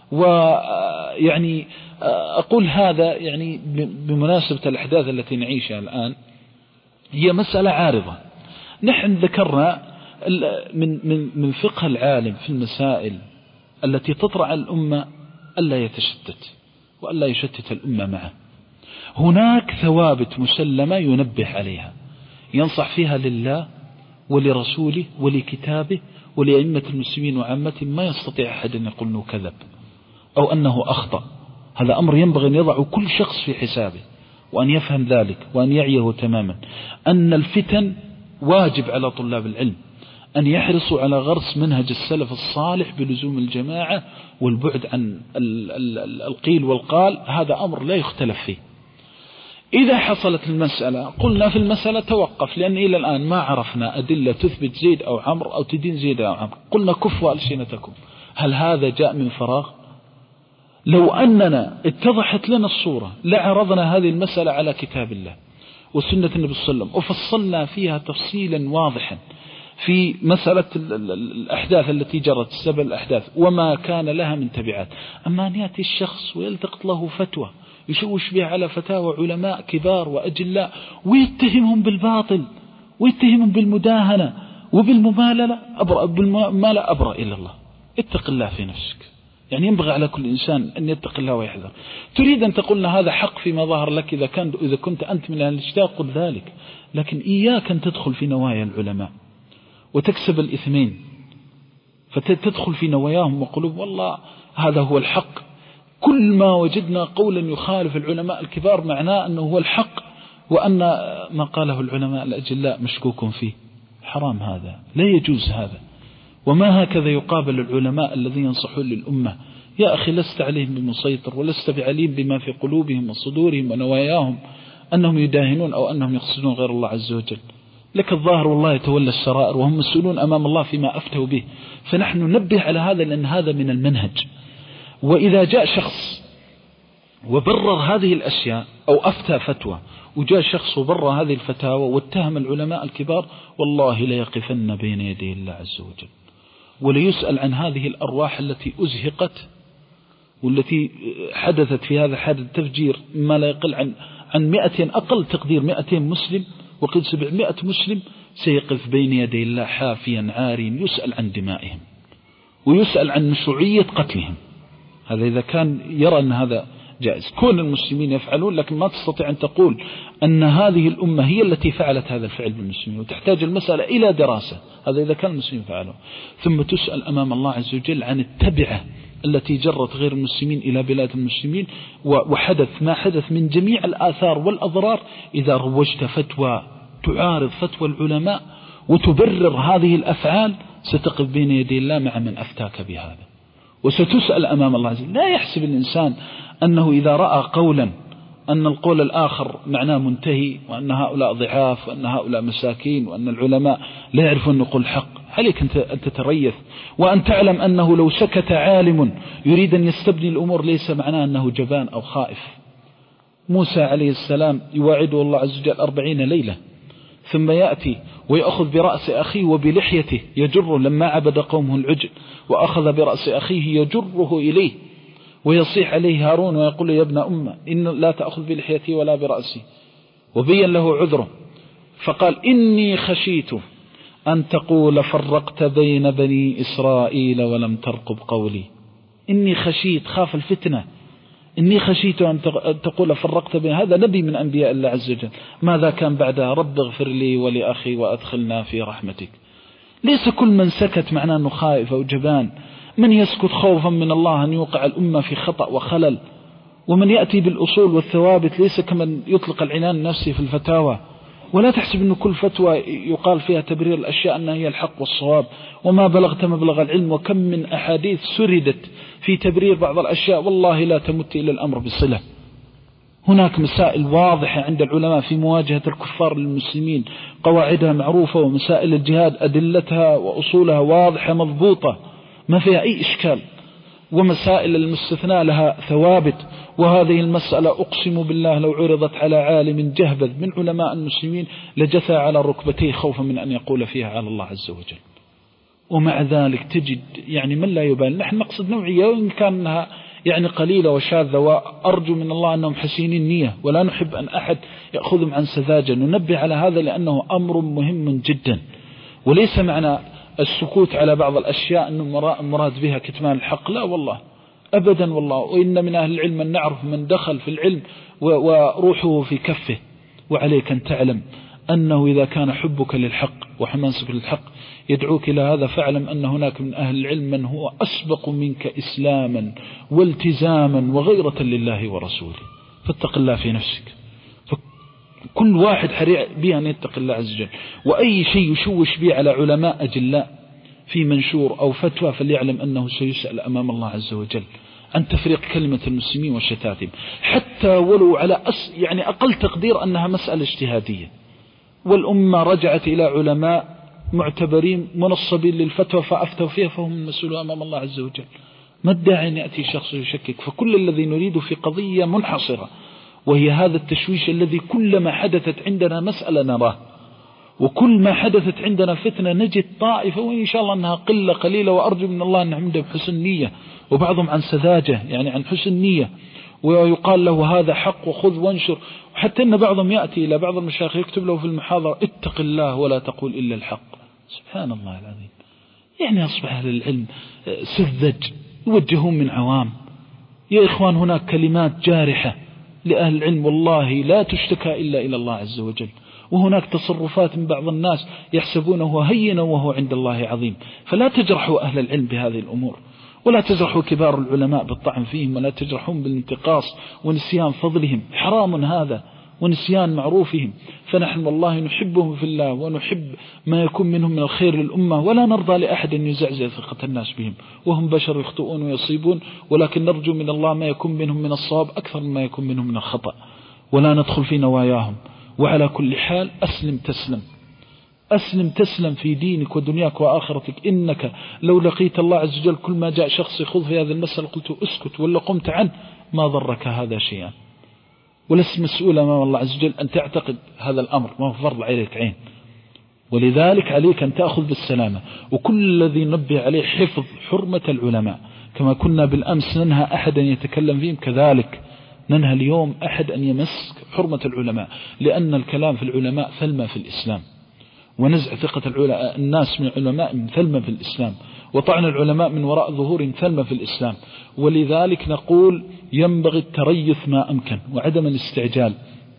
ويعني أقول هذا يعني بمناسبة الأحداث التي نعيشها الآن، هي مسألة عارضة. نحن ذكرنا من من من فقه العالم في المسائل التي تطرع الأمة ألا يتشتت وألا يشتت الأمة معه. هناك ثوابت مسلمة ينبه عليها، ينصح فيها لله ولرسوله ولكتابه ولأئمة المسلمين وعامتهم، ما يستطيع أحد أن يقول أنه كذب أو أنه أخطأ. هذا أمر ينبغي أن يضع كل شخص في حسابه وأن يفهم ذلك وأن يعيه تماما، أن الفتن واجب على طلاب العلم أن يحرصوا على غرس منهج السلف الصالح بلزوم الجماعة والبعد عن القيل والقال. هذا أمر لا يختلف فيه. إذا حصلت المسألة قلنا في المسألة توقف، لأن إلى الآن ما عرفنا أدلة تثبت زيد أو عمرو أو تدين زيد أو عمرو. قلنا كفوا ألسنتكم. هل هذا جاء من فراغ؟ لو أننا اتضحت لنا الصورة لعرضنا هذه المسألة على كتاب الله وسنة النبي صلى الله عليه وسلم وفصلنا فيها تفصيلا واضحا في مسألة الأحداث التي جرت، السبب الأحداث وما كان لها من تبعات. أما أن يأتي الشخص ويلتقط له فتوى يشوش بها على فتاوى علماء كبار وأجلاء ويتهمهم بالباطل ويتهمهم بالمداهنة وبالممالة، أبرأ بالممالة أبرأ إلى الله. اتق الله في نفسك. يعني ينبغي على كل إنسان أن يتق الله ويحذر. تريد أن تقولنا هذا حق فيما ظهر لك، إذا كان إذا كنت أنت من أهل الاجتهاد قل ذلك، لكن إياك أن تدخل في نوايا العلماء وتكسب الإثمين، فتدخل في نواياهم وقلوب والله هذا هو الحق. كل ما وجدنا قولا يخالف العلماء الكبار معناه أنه هو الحق، وأن ما قاله العلماء الأجلاء مشكوك فيه. حرام، هذا لا يجوز هذا. وما هكذا يقابل العلماء الذين ينصحون للأمة. يا أخي لست عليهم بمسيطر ولست بعليم بما في قلوبهم وصدورهم ونواياهم، أنهم يداهنون أو أنهم يقصدون غير الله عز وجل. لك الظاهر والله يتولى السرائر، وهم مسؤولون أمام الله فيما أفتوا به. فنحن ننبه على هذا لأن هذا من المنهج. وإذا جاء شخص وبرر هذه الأشياء أو أفتى فتوى، وجاء شخص وبرر هذه الفتاوى واتهم العلماء الكبار، والله لا يقفن بين يدي الله عز وجل وليسأل عن هذه الأرواح التي أزهقت والتي حدثت في هذا حادث تفجير ما لا يقل عن عن مئتين، أقل تقدير مئتين مسلم، وقد سبعمائة مسلم سيقف بين يدي الله حافيا عاريا، يسأل عن دمائهم ويسأل عن مشروعية قتلهم. هذا إذا كان يرى أن هذا جائز. كون المسلمين يفعلون، لكن ما تستطيع أن تقول أن هذه الأمة هي التي فعلت هذا الفعل بالمسلمين، وتحتاج المسألة إلى دراسة. هذا إذا كان المسلمين فعلوا، ثم تسأل أمام الله عز وجل عن التبعة التي جرت غير المسلمين إلى بلاد المسلمين، وحدث ما حدث من جميع الآثار والأضرار. إذا روجت فتوى تعارض فتوى العلماء وتبرر هذه الأفعال ستقف بين يدي الله مع من أفتاك بهذا، وستسأل أمام الله عز وجل. لا يحسب الإنسان أنه إذا رأى قولا أن القول الآخر معناه منتهي، وأن هؤلاء ضعاف، وأن هؤلاء مساكين، وأن العلماء لا يعرفون نقول حق. عليك أن تتريث، وأن تعلم أنه لو سكت عالم يريد أن يستبني الأمور ليس معناه أنه جبان أو خائف. موسى عليه السلام يواعده الله عز وجل أربعين ليلة، ثم يأتي ويأخذ برأس أخيه وبلحيته يجره، لما عبد قومه العجل وأخذ برأس أخيه يجره إليه، ويصيح عليه هارون ويقول يا ابن أمة إن لا تأخذ بلحيتي ولا برأسي، وبين له عذره. فقال إني خشيت أن تقول فرقت بين بني إسرائيل ولم ترقب قولي. إني خشيت، خاف الفتنة. إني خشيت أن تقول فرقت بين، هذا نبي من أنبياء الله عز وجل. ماذا كان بعدها؟ رب اغفر لي ولأخي وأدخلنا في رحمتك. ليس كل من سكت معناه أنه خائف أو جبان. من يسكت خوفا من الله أن يوقع الأمة في خطأ وخلل، ومن يأتي بالأصول والثوابت ليس كمن يطلق العنان النفسي في الفتاوى. ولا تحسب أن كل فتوى يقال فيها تبرير الأشياء أنها هي الحق والصواب، وما بلغت مبلغ العلم. وكم من أحاديث سردت في تبرير بعض الأشياء والله لا تمت إلى الأمر بالصلة. هناك مسائل واضحة عند العلماء في مواجهة الكفار للمسلمين، قواعدها معروفة، ومسائل الجهاد أدلتها وأصولها واضحة مضبوطة ما فيها أي إشكال، ومسائل المستثناء لها ثوابت. وهذه المسألة أقسم بالله لو عرضت على عالم جهبذ من علماء المسلمين لجثى على ركبتيه خوفا من أن يقول فيها على الله عز وجل. ومع ذلك تجد يعني من لا يبالي. نحن نقصد نوعية وإن كانها يعني قليلة وشاذة، وأرجو من الله أنهم حسينين نية، ولا نحب أن أحد يأخذهم عن سذاجة. ننبه على هذا لأنه أمر مهم جدا، وليس معنى السكوت على بعض الأشياء أنه مراد بها كتمان الحق، لا والله أبدا والله. وإن من أهل العلم من نعرف من دخل في العلم وروحه في كفه. وعليك أن تعلم أنه إذا كان حبك للحق وحماسك للحق يدعوك إلى هذا، فاعلم أن هناك من أهل العلم من هو أسبق منك إسلاما والتزاما وغيرة لله ورسوله. فاتق الله في نفسك. كل واحد حريع به أن يتق الله عز وجل، وأي شيء يشوش به على علماء أجلاء في منشور أو فتوى فليعلم أنه سيسأل أمام الله عز وجل عن تفريق كلمة المسلمين والشتاتم، حتى ولو على أس يعني أقل تقدير أنها مسألة اجتهادية، والأمة رجعت إلى علماء معتبرين منصبين للفتوى فأفتوا فيها فهم المسؤولون أمام الله عز وجل. ما الداعي أن يأتي شخص يشكك؟ فكل الذي نريده في قضية منحصرة، وهي هذا التشويش الذي كلما حدثت عندنا مسألة نراه، وكل ما حدثت عندنا فتنة نجد طائفة، وإن شاء الله أنها قلة قليلة، وأرجو من الله أن عندهم حسن نية، وبعضهم عن سذاجة يعني عن حسن نية، ويقال له هذا حق وخذ وانشر. حتى أن بعضهم يأتي إلى بعض المشايخ يكتب له في المحاضرة اتق الله ولا تقول إلا الحق. سبحان الله العظيم. يعني أصبح أهل العلم سذج يوجهون من عوام. يا إخوان هناك كلمات جارحة لأهل العلم والله لا تشتكى إلا إلى الله عز وجل، وهناك تصرفات من بعض الناس يحسبونه هينا وهو عند الله عظيم. فلا تجرحوا أهل العلم بهذه الأمور، ولا تجرحوا كبار العلماء بالطعن فيهم، ولا تجرحون بالانتقاص ونسيان فضلهم، حرام هذا ونسيان معروفهم. فنحن والله نحبهم في الله ونحب ما يكون منهم من الخير للأمة، ولا نرضى لأحد أن يزعزع ثقة الناس بهم، وهم بشر يخطئون ويصيبون، ولكن نرجو من الله ما يكون منهم من الصواب أكثر مما يكون منهم من الخطأ، ولا ندخل في نواياهم. وعلى كل حال أسلم تسلم، أسلم تسلم في دينك ودنياك وآخرتك. إنك لو لقيت الله عز وجل كل ما جاء شخص يخوض في هذه المسألة قلت اسكت ولا قمت عنه ما ضرك هذا شيئا، ولست مسؤول أمام الله عز وجل أن تعتقد هذا الأمر، ما هو فرض عليك عين. ولذلك عليك أن تأخذ بالسلامة. وكل الذي نبه عليه حفظ حرمة العلماء، كما كنا بالأمس ننهى أحد أن يتكلم فيهم كذلك ننهى اليوم أحد أن يمس حرمة العلماء، لأن الكلام في العلماء ثلمة في الإسلام، ونزع ثقة الناس من العلماء ثلمة في الإسلام، وطعن العلماء من وراء ظهور ثلمة في الإسلام. ولذلك نقول ينبغي التريث ما أمكن وعدم الاستعجال،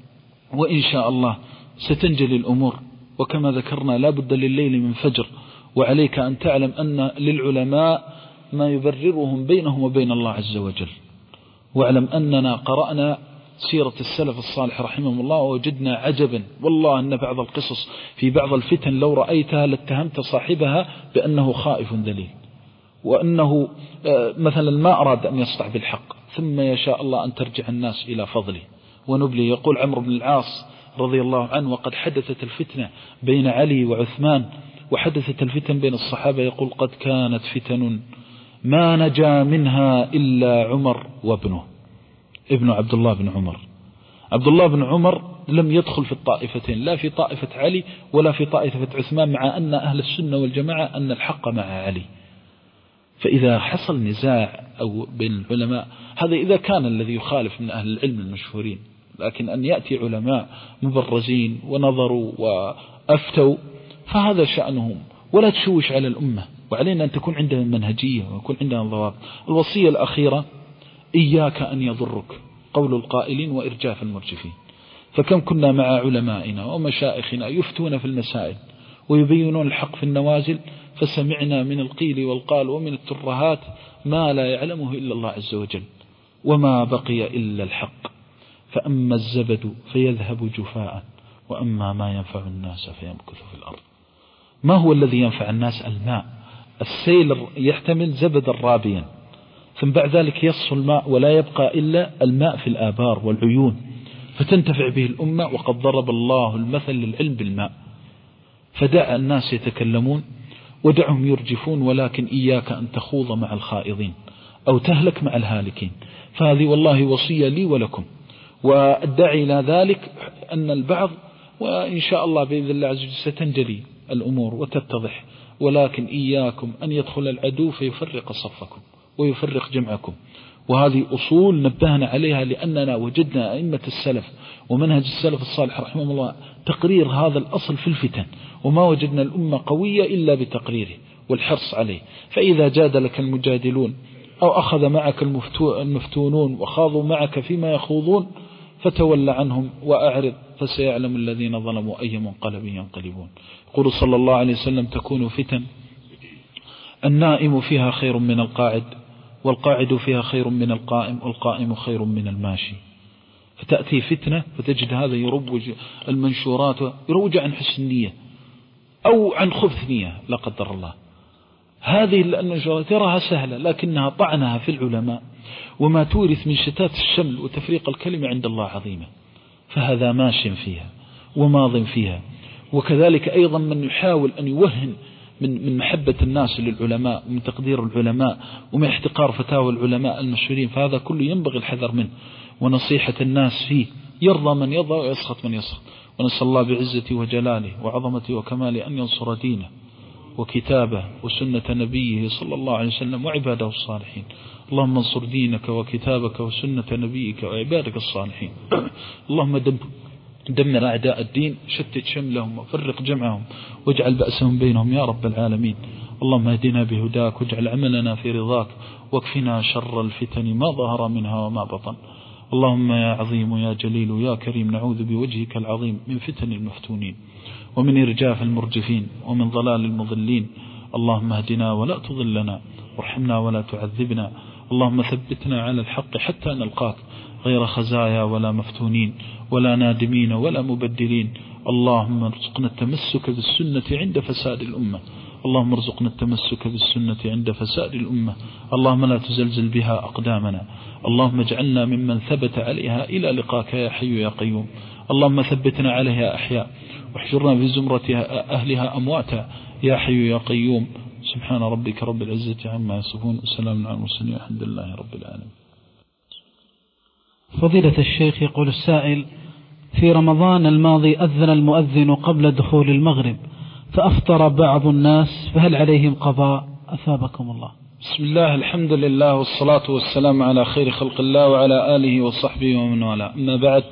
وإن شاء الله ستنجلي الأمور. وكما ذكرنا لا بد لليل من فجر، وعليك أن تعلم أن للعلماء ما يبررهم بينهم وبين الله عز وجل. واعلم أننا قرأنا سيرة السلف الصالح رحمهم الله ووجدنا عجبا والله أن بعض القصص في بعض الفتن لو رأيتها لاتهمت صاحبها بأنه خائف ذليل، وأنه مثلا ما أراد أن يصدع بالحق، ثم يشاء الله أن ترجع الناس إلى فضله ونبله. يقول عمرو بن العاص رضي الله عنه: وقد حدثت الفتنة بين علي وعثمان وحدثت الفتن بين الصحابة، يقول: قد كانت فتن ما نجا منها إلا عمر وابنه، ابن عبد الله بن عمر. عبد الله بن عمر لم يدخل في الطائفتين، لا في طائفة علي ولا في طائفة عثمان، مع أن أهل السنة والجماعة أن الحق مع علي. فإذا حصل نزاع أو بين العلماء، هذا إذا كان الذي يخالف من أهل العلم المشهورين، لكن أن يأتي علماء مبرزين ونظروا وأفتوا فهذا شأنهم، ولا تشوش على الأمة، وعلينا أن تكون عندنا منهجية ويكون عندنا ضوابط. الوصية الأخيرة: إياك أن يضرك قول القائلين وإرجاف المرجفين. فكم كنا مع علمائنا ومشائخنا يفتون في المسائل ويبينون الحق في النوازل، فسمعنا من القيل والقال ومن الترهات ما لا يعلمه إلا الله عز وجل، وما بقي إلا الحق. فأما الزبد فيذهب جفاء، وأما ما ينفع الناس فيمكث في الأرض. ما هو الذي ينفع الناس؟ الماء. السيل يحتمل زبدا رابيا، ثم بعد ذلك يصفو الماء ولا يبقى إلا الماء في الآبار والعيون، فتنتفع به الأمة. وقد ضرب الله المثل للعلم بالماء. فدع الناس يتكلمون ودعهم يرجفون، ولكن إياك أن تخوض مع الخائضين أو تهلك مع الهالكين. فهذه والله وصية لي ولكم، وأدعي إلى ذلك أن البعض، وإن شاء الله بإذن الله عز وجل ستنجلي الأمور وتتضح، ولكن إياكم أن يدخل العدو فيفرق صفكم ويفرق جمعكم. وهذه أصول نبهنا عليها، لأننا وجدنا أئمة السلف ومنهج السلف الصالح رحمه الله تقرير هذا الأصل في الفتن، وما وجدنا الأمة قوية إلا بتقريره والحرص عليه. فإذا جادلك المجادلون أو أخذ معك المفتونون وخاضوا معك فيما يخوضون فتول عنهم وأعرض، فسيعلم الذين ظلموا أي منقلب ينقلبون. يقول صلى الله عليه وسلم: تكون فتن النائم فيها خير من القاعد، والقاعد فيها خير من القائم، والقائم خير من الماشي. فتأتي فتنة فتجد هذا يروج المنشورات، يروج عن حسن نية أو عن خبث نية لا قدر الله. هذه المنشورات تراها سهلة، لكنها طعنها في العلماء وما تورث من شتات الشمل وتفريق الكلمة عند الله عظيمة. فهذا ماش فيها وماض فيها. وكذلك أيضا من يحاول أن يوهن من من محبة الناس للعلماء ومن تقدير العلماء ومن احتقار فتاوى العلماء المشهورين، فهذا كله ينبغي الحذر منه ونصيحة الناس فيه. يرضى من يرضى ويسخط من يسخط. ونسأل الله بعزته وجلاله وعظمته وكماله أن ينصر دينه وكتابه وسنة نبيه صلى الله عليه وسلم وعباده الصالحين. اللهم انصر دينك وكتابك وسنة نبيك وعبادك الصالحين. اللهم دمر أعداء الدين، شتت شملهم وفرق جمعهم واجعل بأسهم بينهم يا رب العالمين. اللهم اهدنا بهداك واجعل عملنا في رضاك، واكفنا شر الفتن ما ظهر منها وما بطن. اللهم يا عظيم يا جليل يا كريم، نعوذ بوجهك العظيم من فتن المفتونين ومن إرجاف المرجفين ومن ضلال المضلين. اللهم اهدنا ولا تضلنا، وارحمنا ولا تعذبنا. اللهم ثبتنا على الحق حتى نلقاك، غير خزايا ولا مفتونين ولا نادمين ولا مبدلين. اللهم ارزقنا التمسك بالسنة عند فساد الأمة. اللهم ارزقنا التمسك بالسنة عند فساد الأمة. اللهم لا تزلزل بها أقدامنا. اللهم اجعلنا ممن ثبت عليها إلى لقاك يا حي يا قيوم. اللهم ثبتنا عليها أحياء واحشرنا في زمرة أهلها أمواتا يا حي يا قيوم. سبحان ربك رب العزة عما يصفون، وسلام على المرسلين، الحمد لله رب العالمين. فضيلة الشيخ، يقول السائل: في رمضان الماضي أذن المؤذن قبل دخول المغرب فأفطر بعض الناس، فهل عليهم قضاء؟ أثابكم الله. بسم الله، الحمد لله، والصلاة والسلام على خير خلق الله وعلى آله وصحبه ومن والاه. أما بعد،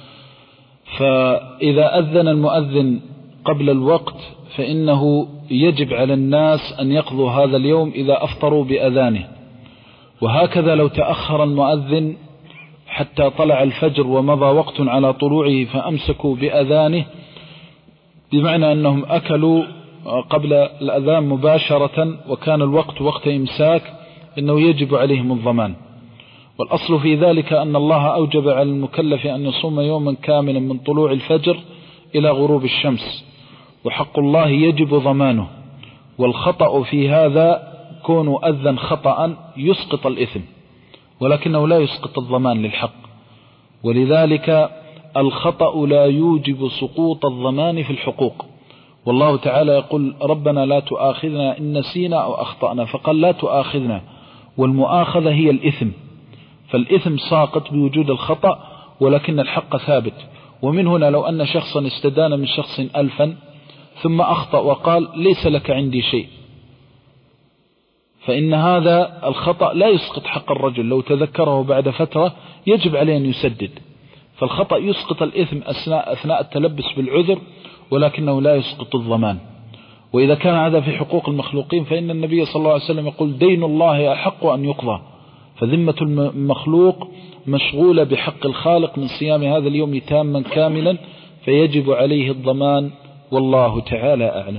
فإذا أذن المؤذن قبل الوقت فإنه يجب على الناس أن يقضوا هذا اليوم إذا أفطروا بأذانه. وهكذا لو تأخر المؤذن حتى طلع الفجر ومضى وقت على طلوعه فأمسكوا بأذانه، بمعنى أنهم أكلوا قبل الأذان مباشرة وكان الوقت وقت إمساك، إنه يجب عليهم الضمان. والأصل في ذلك أن الله أوجب على المكلف أن يصوم يوما كاملا من طلوع الفجر إلى غروب الشمس، وحق الله يجب ضمانه. والخطأ في هذا كون أذن خطأ يسقط الإثم، ولكنه لا يسقط الضمان للحق، ولذلك الخطأ لا يوجب سقوط الضمان في الحقوق. والله تعالى يقول ربنا لا تؤاخذنا إن نسينا أو أخطأنا، فقال لا تؤاخذنا، والمؤاخذة هي الإثم، فالإثم ساقط بوجود الخطأ ولكن الحق ثابت. ومن هنا لو أن شخصا استدان من شخص ألفا ثم أخطأ وقال ليس لك عندي شيء، فإن هذا الخطأ لا يسقط حق الرجل، لو تذكره بعد فترة يجب عليه أن يسدد. فالخطأ يسقط الإثم أثناء, أثناء التلبس بالعذر، ولكنه لا يسقط الضمان. وإذا كان هذا في حقوق المخلوقين فإن النبي صلى الله عليه وسلم يقول دين الله أحق أن يقضى، فذمة المخلوق مشغولة بحق الخالق من صيام هذا اليوم تاما كاملا، فيجب عليه الضمان، والله تعالى أعلم.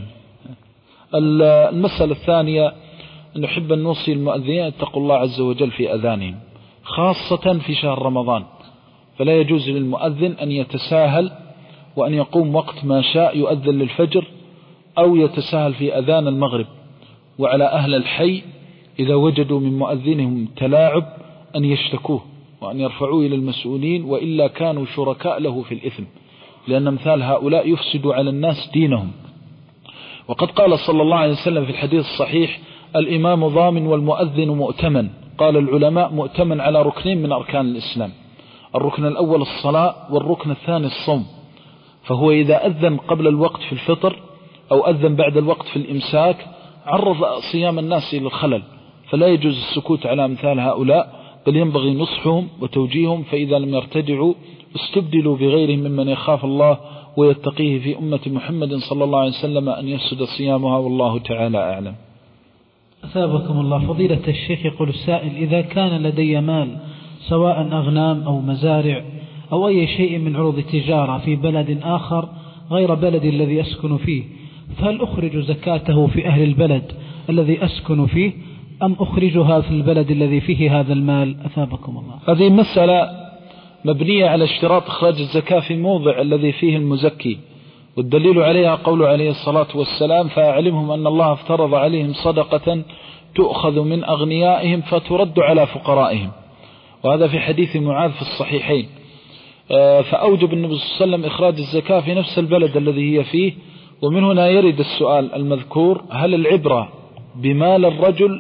المسألة الثانية نحب أن نوصي المؤذنين اتقوا الله عز وجل في أذانهم، خاصة في شهر رمضان، فلا يجوز للمؤذن أن يتساهل وأن يقوم وقت ما شاء يؤذن للفجر أو يتساهل في أذان المغرب. وعلى أهل الحي إذا وجدوا من مؤذنهم تلاعب أن يشتكوه وأن يرفعوه إلى المسؤولين، وإلا كانوا شركاء له في الإثم، لأن مثال هؤلاء يفسد على الناس دينهم. وقد قال صلى الله عليه وسلم في الحديث الصحيح الإمام ضامن والمؤذن مؤتمن. قال العلماء مؤتمن على ركنين من أركان الإسلام، الركن الأول الصلاة والركن الثاني الصوم. فهو إذا أذن قبل الوقت في الفطر أو أذن بعد الوقت في الإمساك عرض صيام الناس إلى الخلل، فلا يجوز السكوت على أمثال هؤلاء، بل ينبغي نصحهم وتوجيههم، فإذا لم يرتدعوا استبدلوا بغيرهم ممن يخاف الله ويتقيه في أمة محمد صلى الله عليه وسلم أن يفسد صيامها، والله تعالى أعلم. أثابكم الله. فضيلة الشيخ يقول السائل إذا كان لدي مال سواء أغنام أو مزارع أو أي شيء من عروض التجارة في بلد آخر غير بلد الذي أسكن فيه، فهل أخرج زكاته في أهل البلد الذي أسكن فيه أم أخرجها في البلد الذي فيه هذا المال؟ أثابكم الله. هذه مسألة مبنية على اشتراط إخراج الزكاة في موضع الذي فيه المزكي، والدليل عليها قول عليه الصلاة والسلام فأعلمهم أن الله افترض عليهم صدقة تؤخذ من أغنيائهم فترد على فقرائهم، وهذا في حديث معاذ في الصحيحين. فأوجب النبي صلى الله عليه وسلم إخراج الزكاة في نفس البلد الذي هي فيه. ومن هنا يرد السؤال المذكور هل العبرة بمال الرجل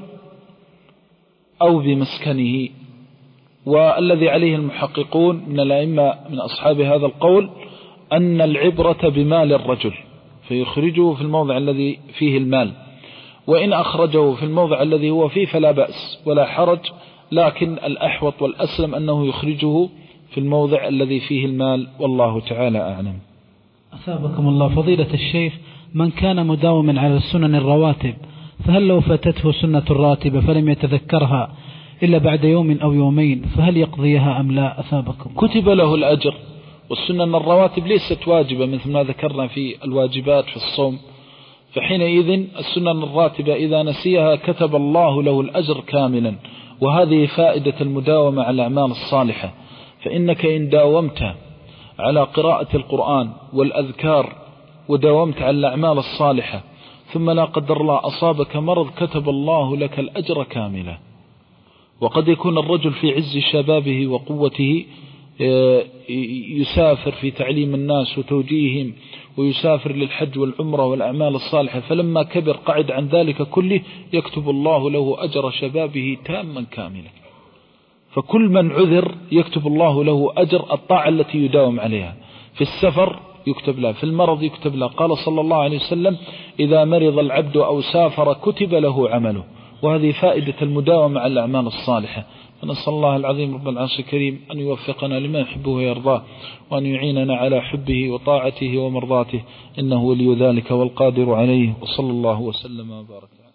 أو بمسكنه؟ والذي عليه المحققون من الأئمة من أصحاب هذا القول أن العبرة بمال الرجل، فيخرجه في الموضع الذي فيه المال، وإن أخرجه في الموضع الذي هو فيه فلا بأس ولا حرج، لكن الأحوط والأسلم أنه يخرجه في الموضع الذي فيه المال، والله تعالى أعلم. أثابكم الله. فضيلة الشيخ من كان مداوما على السنن الرواتب، فهل لو فاتته سنة الراتبة فلم يتذكرها إلا بعد يوم أو يومين فهل يقضيها أم لا؟ أثابكم. كتب له الأجر، والسنن الرواتب ليست واجبة مثل ما ذكرنا في الواجبات في الصوم، فحينئذ السنن الراتبة إذا نسيها كتب الله له الأجر كاملا. وهذه فائدة المداومة على الأعمال الصالحة، فإنك إن داومت على قراءة القرآن والأذكار وداومت على الأعمال الصالحة ثم لا قدر الله أصابك مرض كتب الله لك الأجر كاملا. وقد يكون الرجل في عز شبابه وقوته يسافر في تعليم الناس وتوجيههم ويسافر للحج والعمرة والأعمال الصالحة، فلما كبر قعد عن ذلك كله يكتب الله له أجر شبابه تاما كاملا. فكل من عذر يكتب الله له أجر الطاعة التي يداوم عليها، في السفر يكتب له، في المرض يكتب له. قال صلى الله عليه وسلم إذا مرض العبد أو سافر كتب له عمله. وهذه فائدة المداومة على الأعمال الصالحة. فنسأل الله العظيم رب العرش الكريم أن يوفقنا لما يحبه ويرضاه، وأن يعيننا على حبه وطاعته ومرضاته، إنه ولي ذلك والقادر عليه. وصلى الله وسلم وبارك.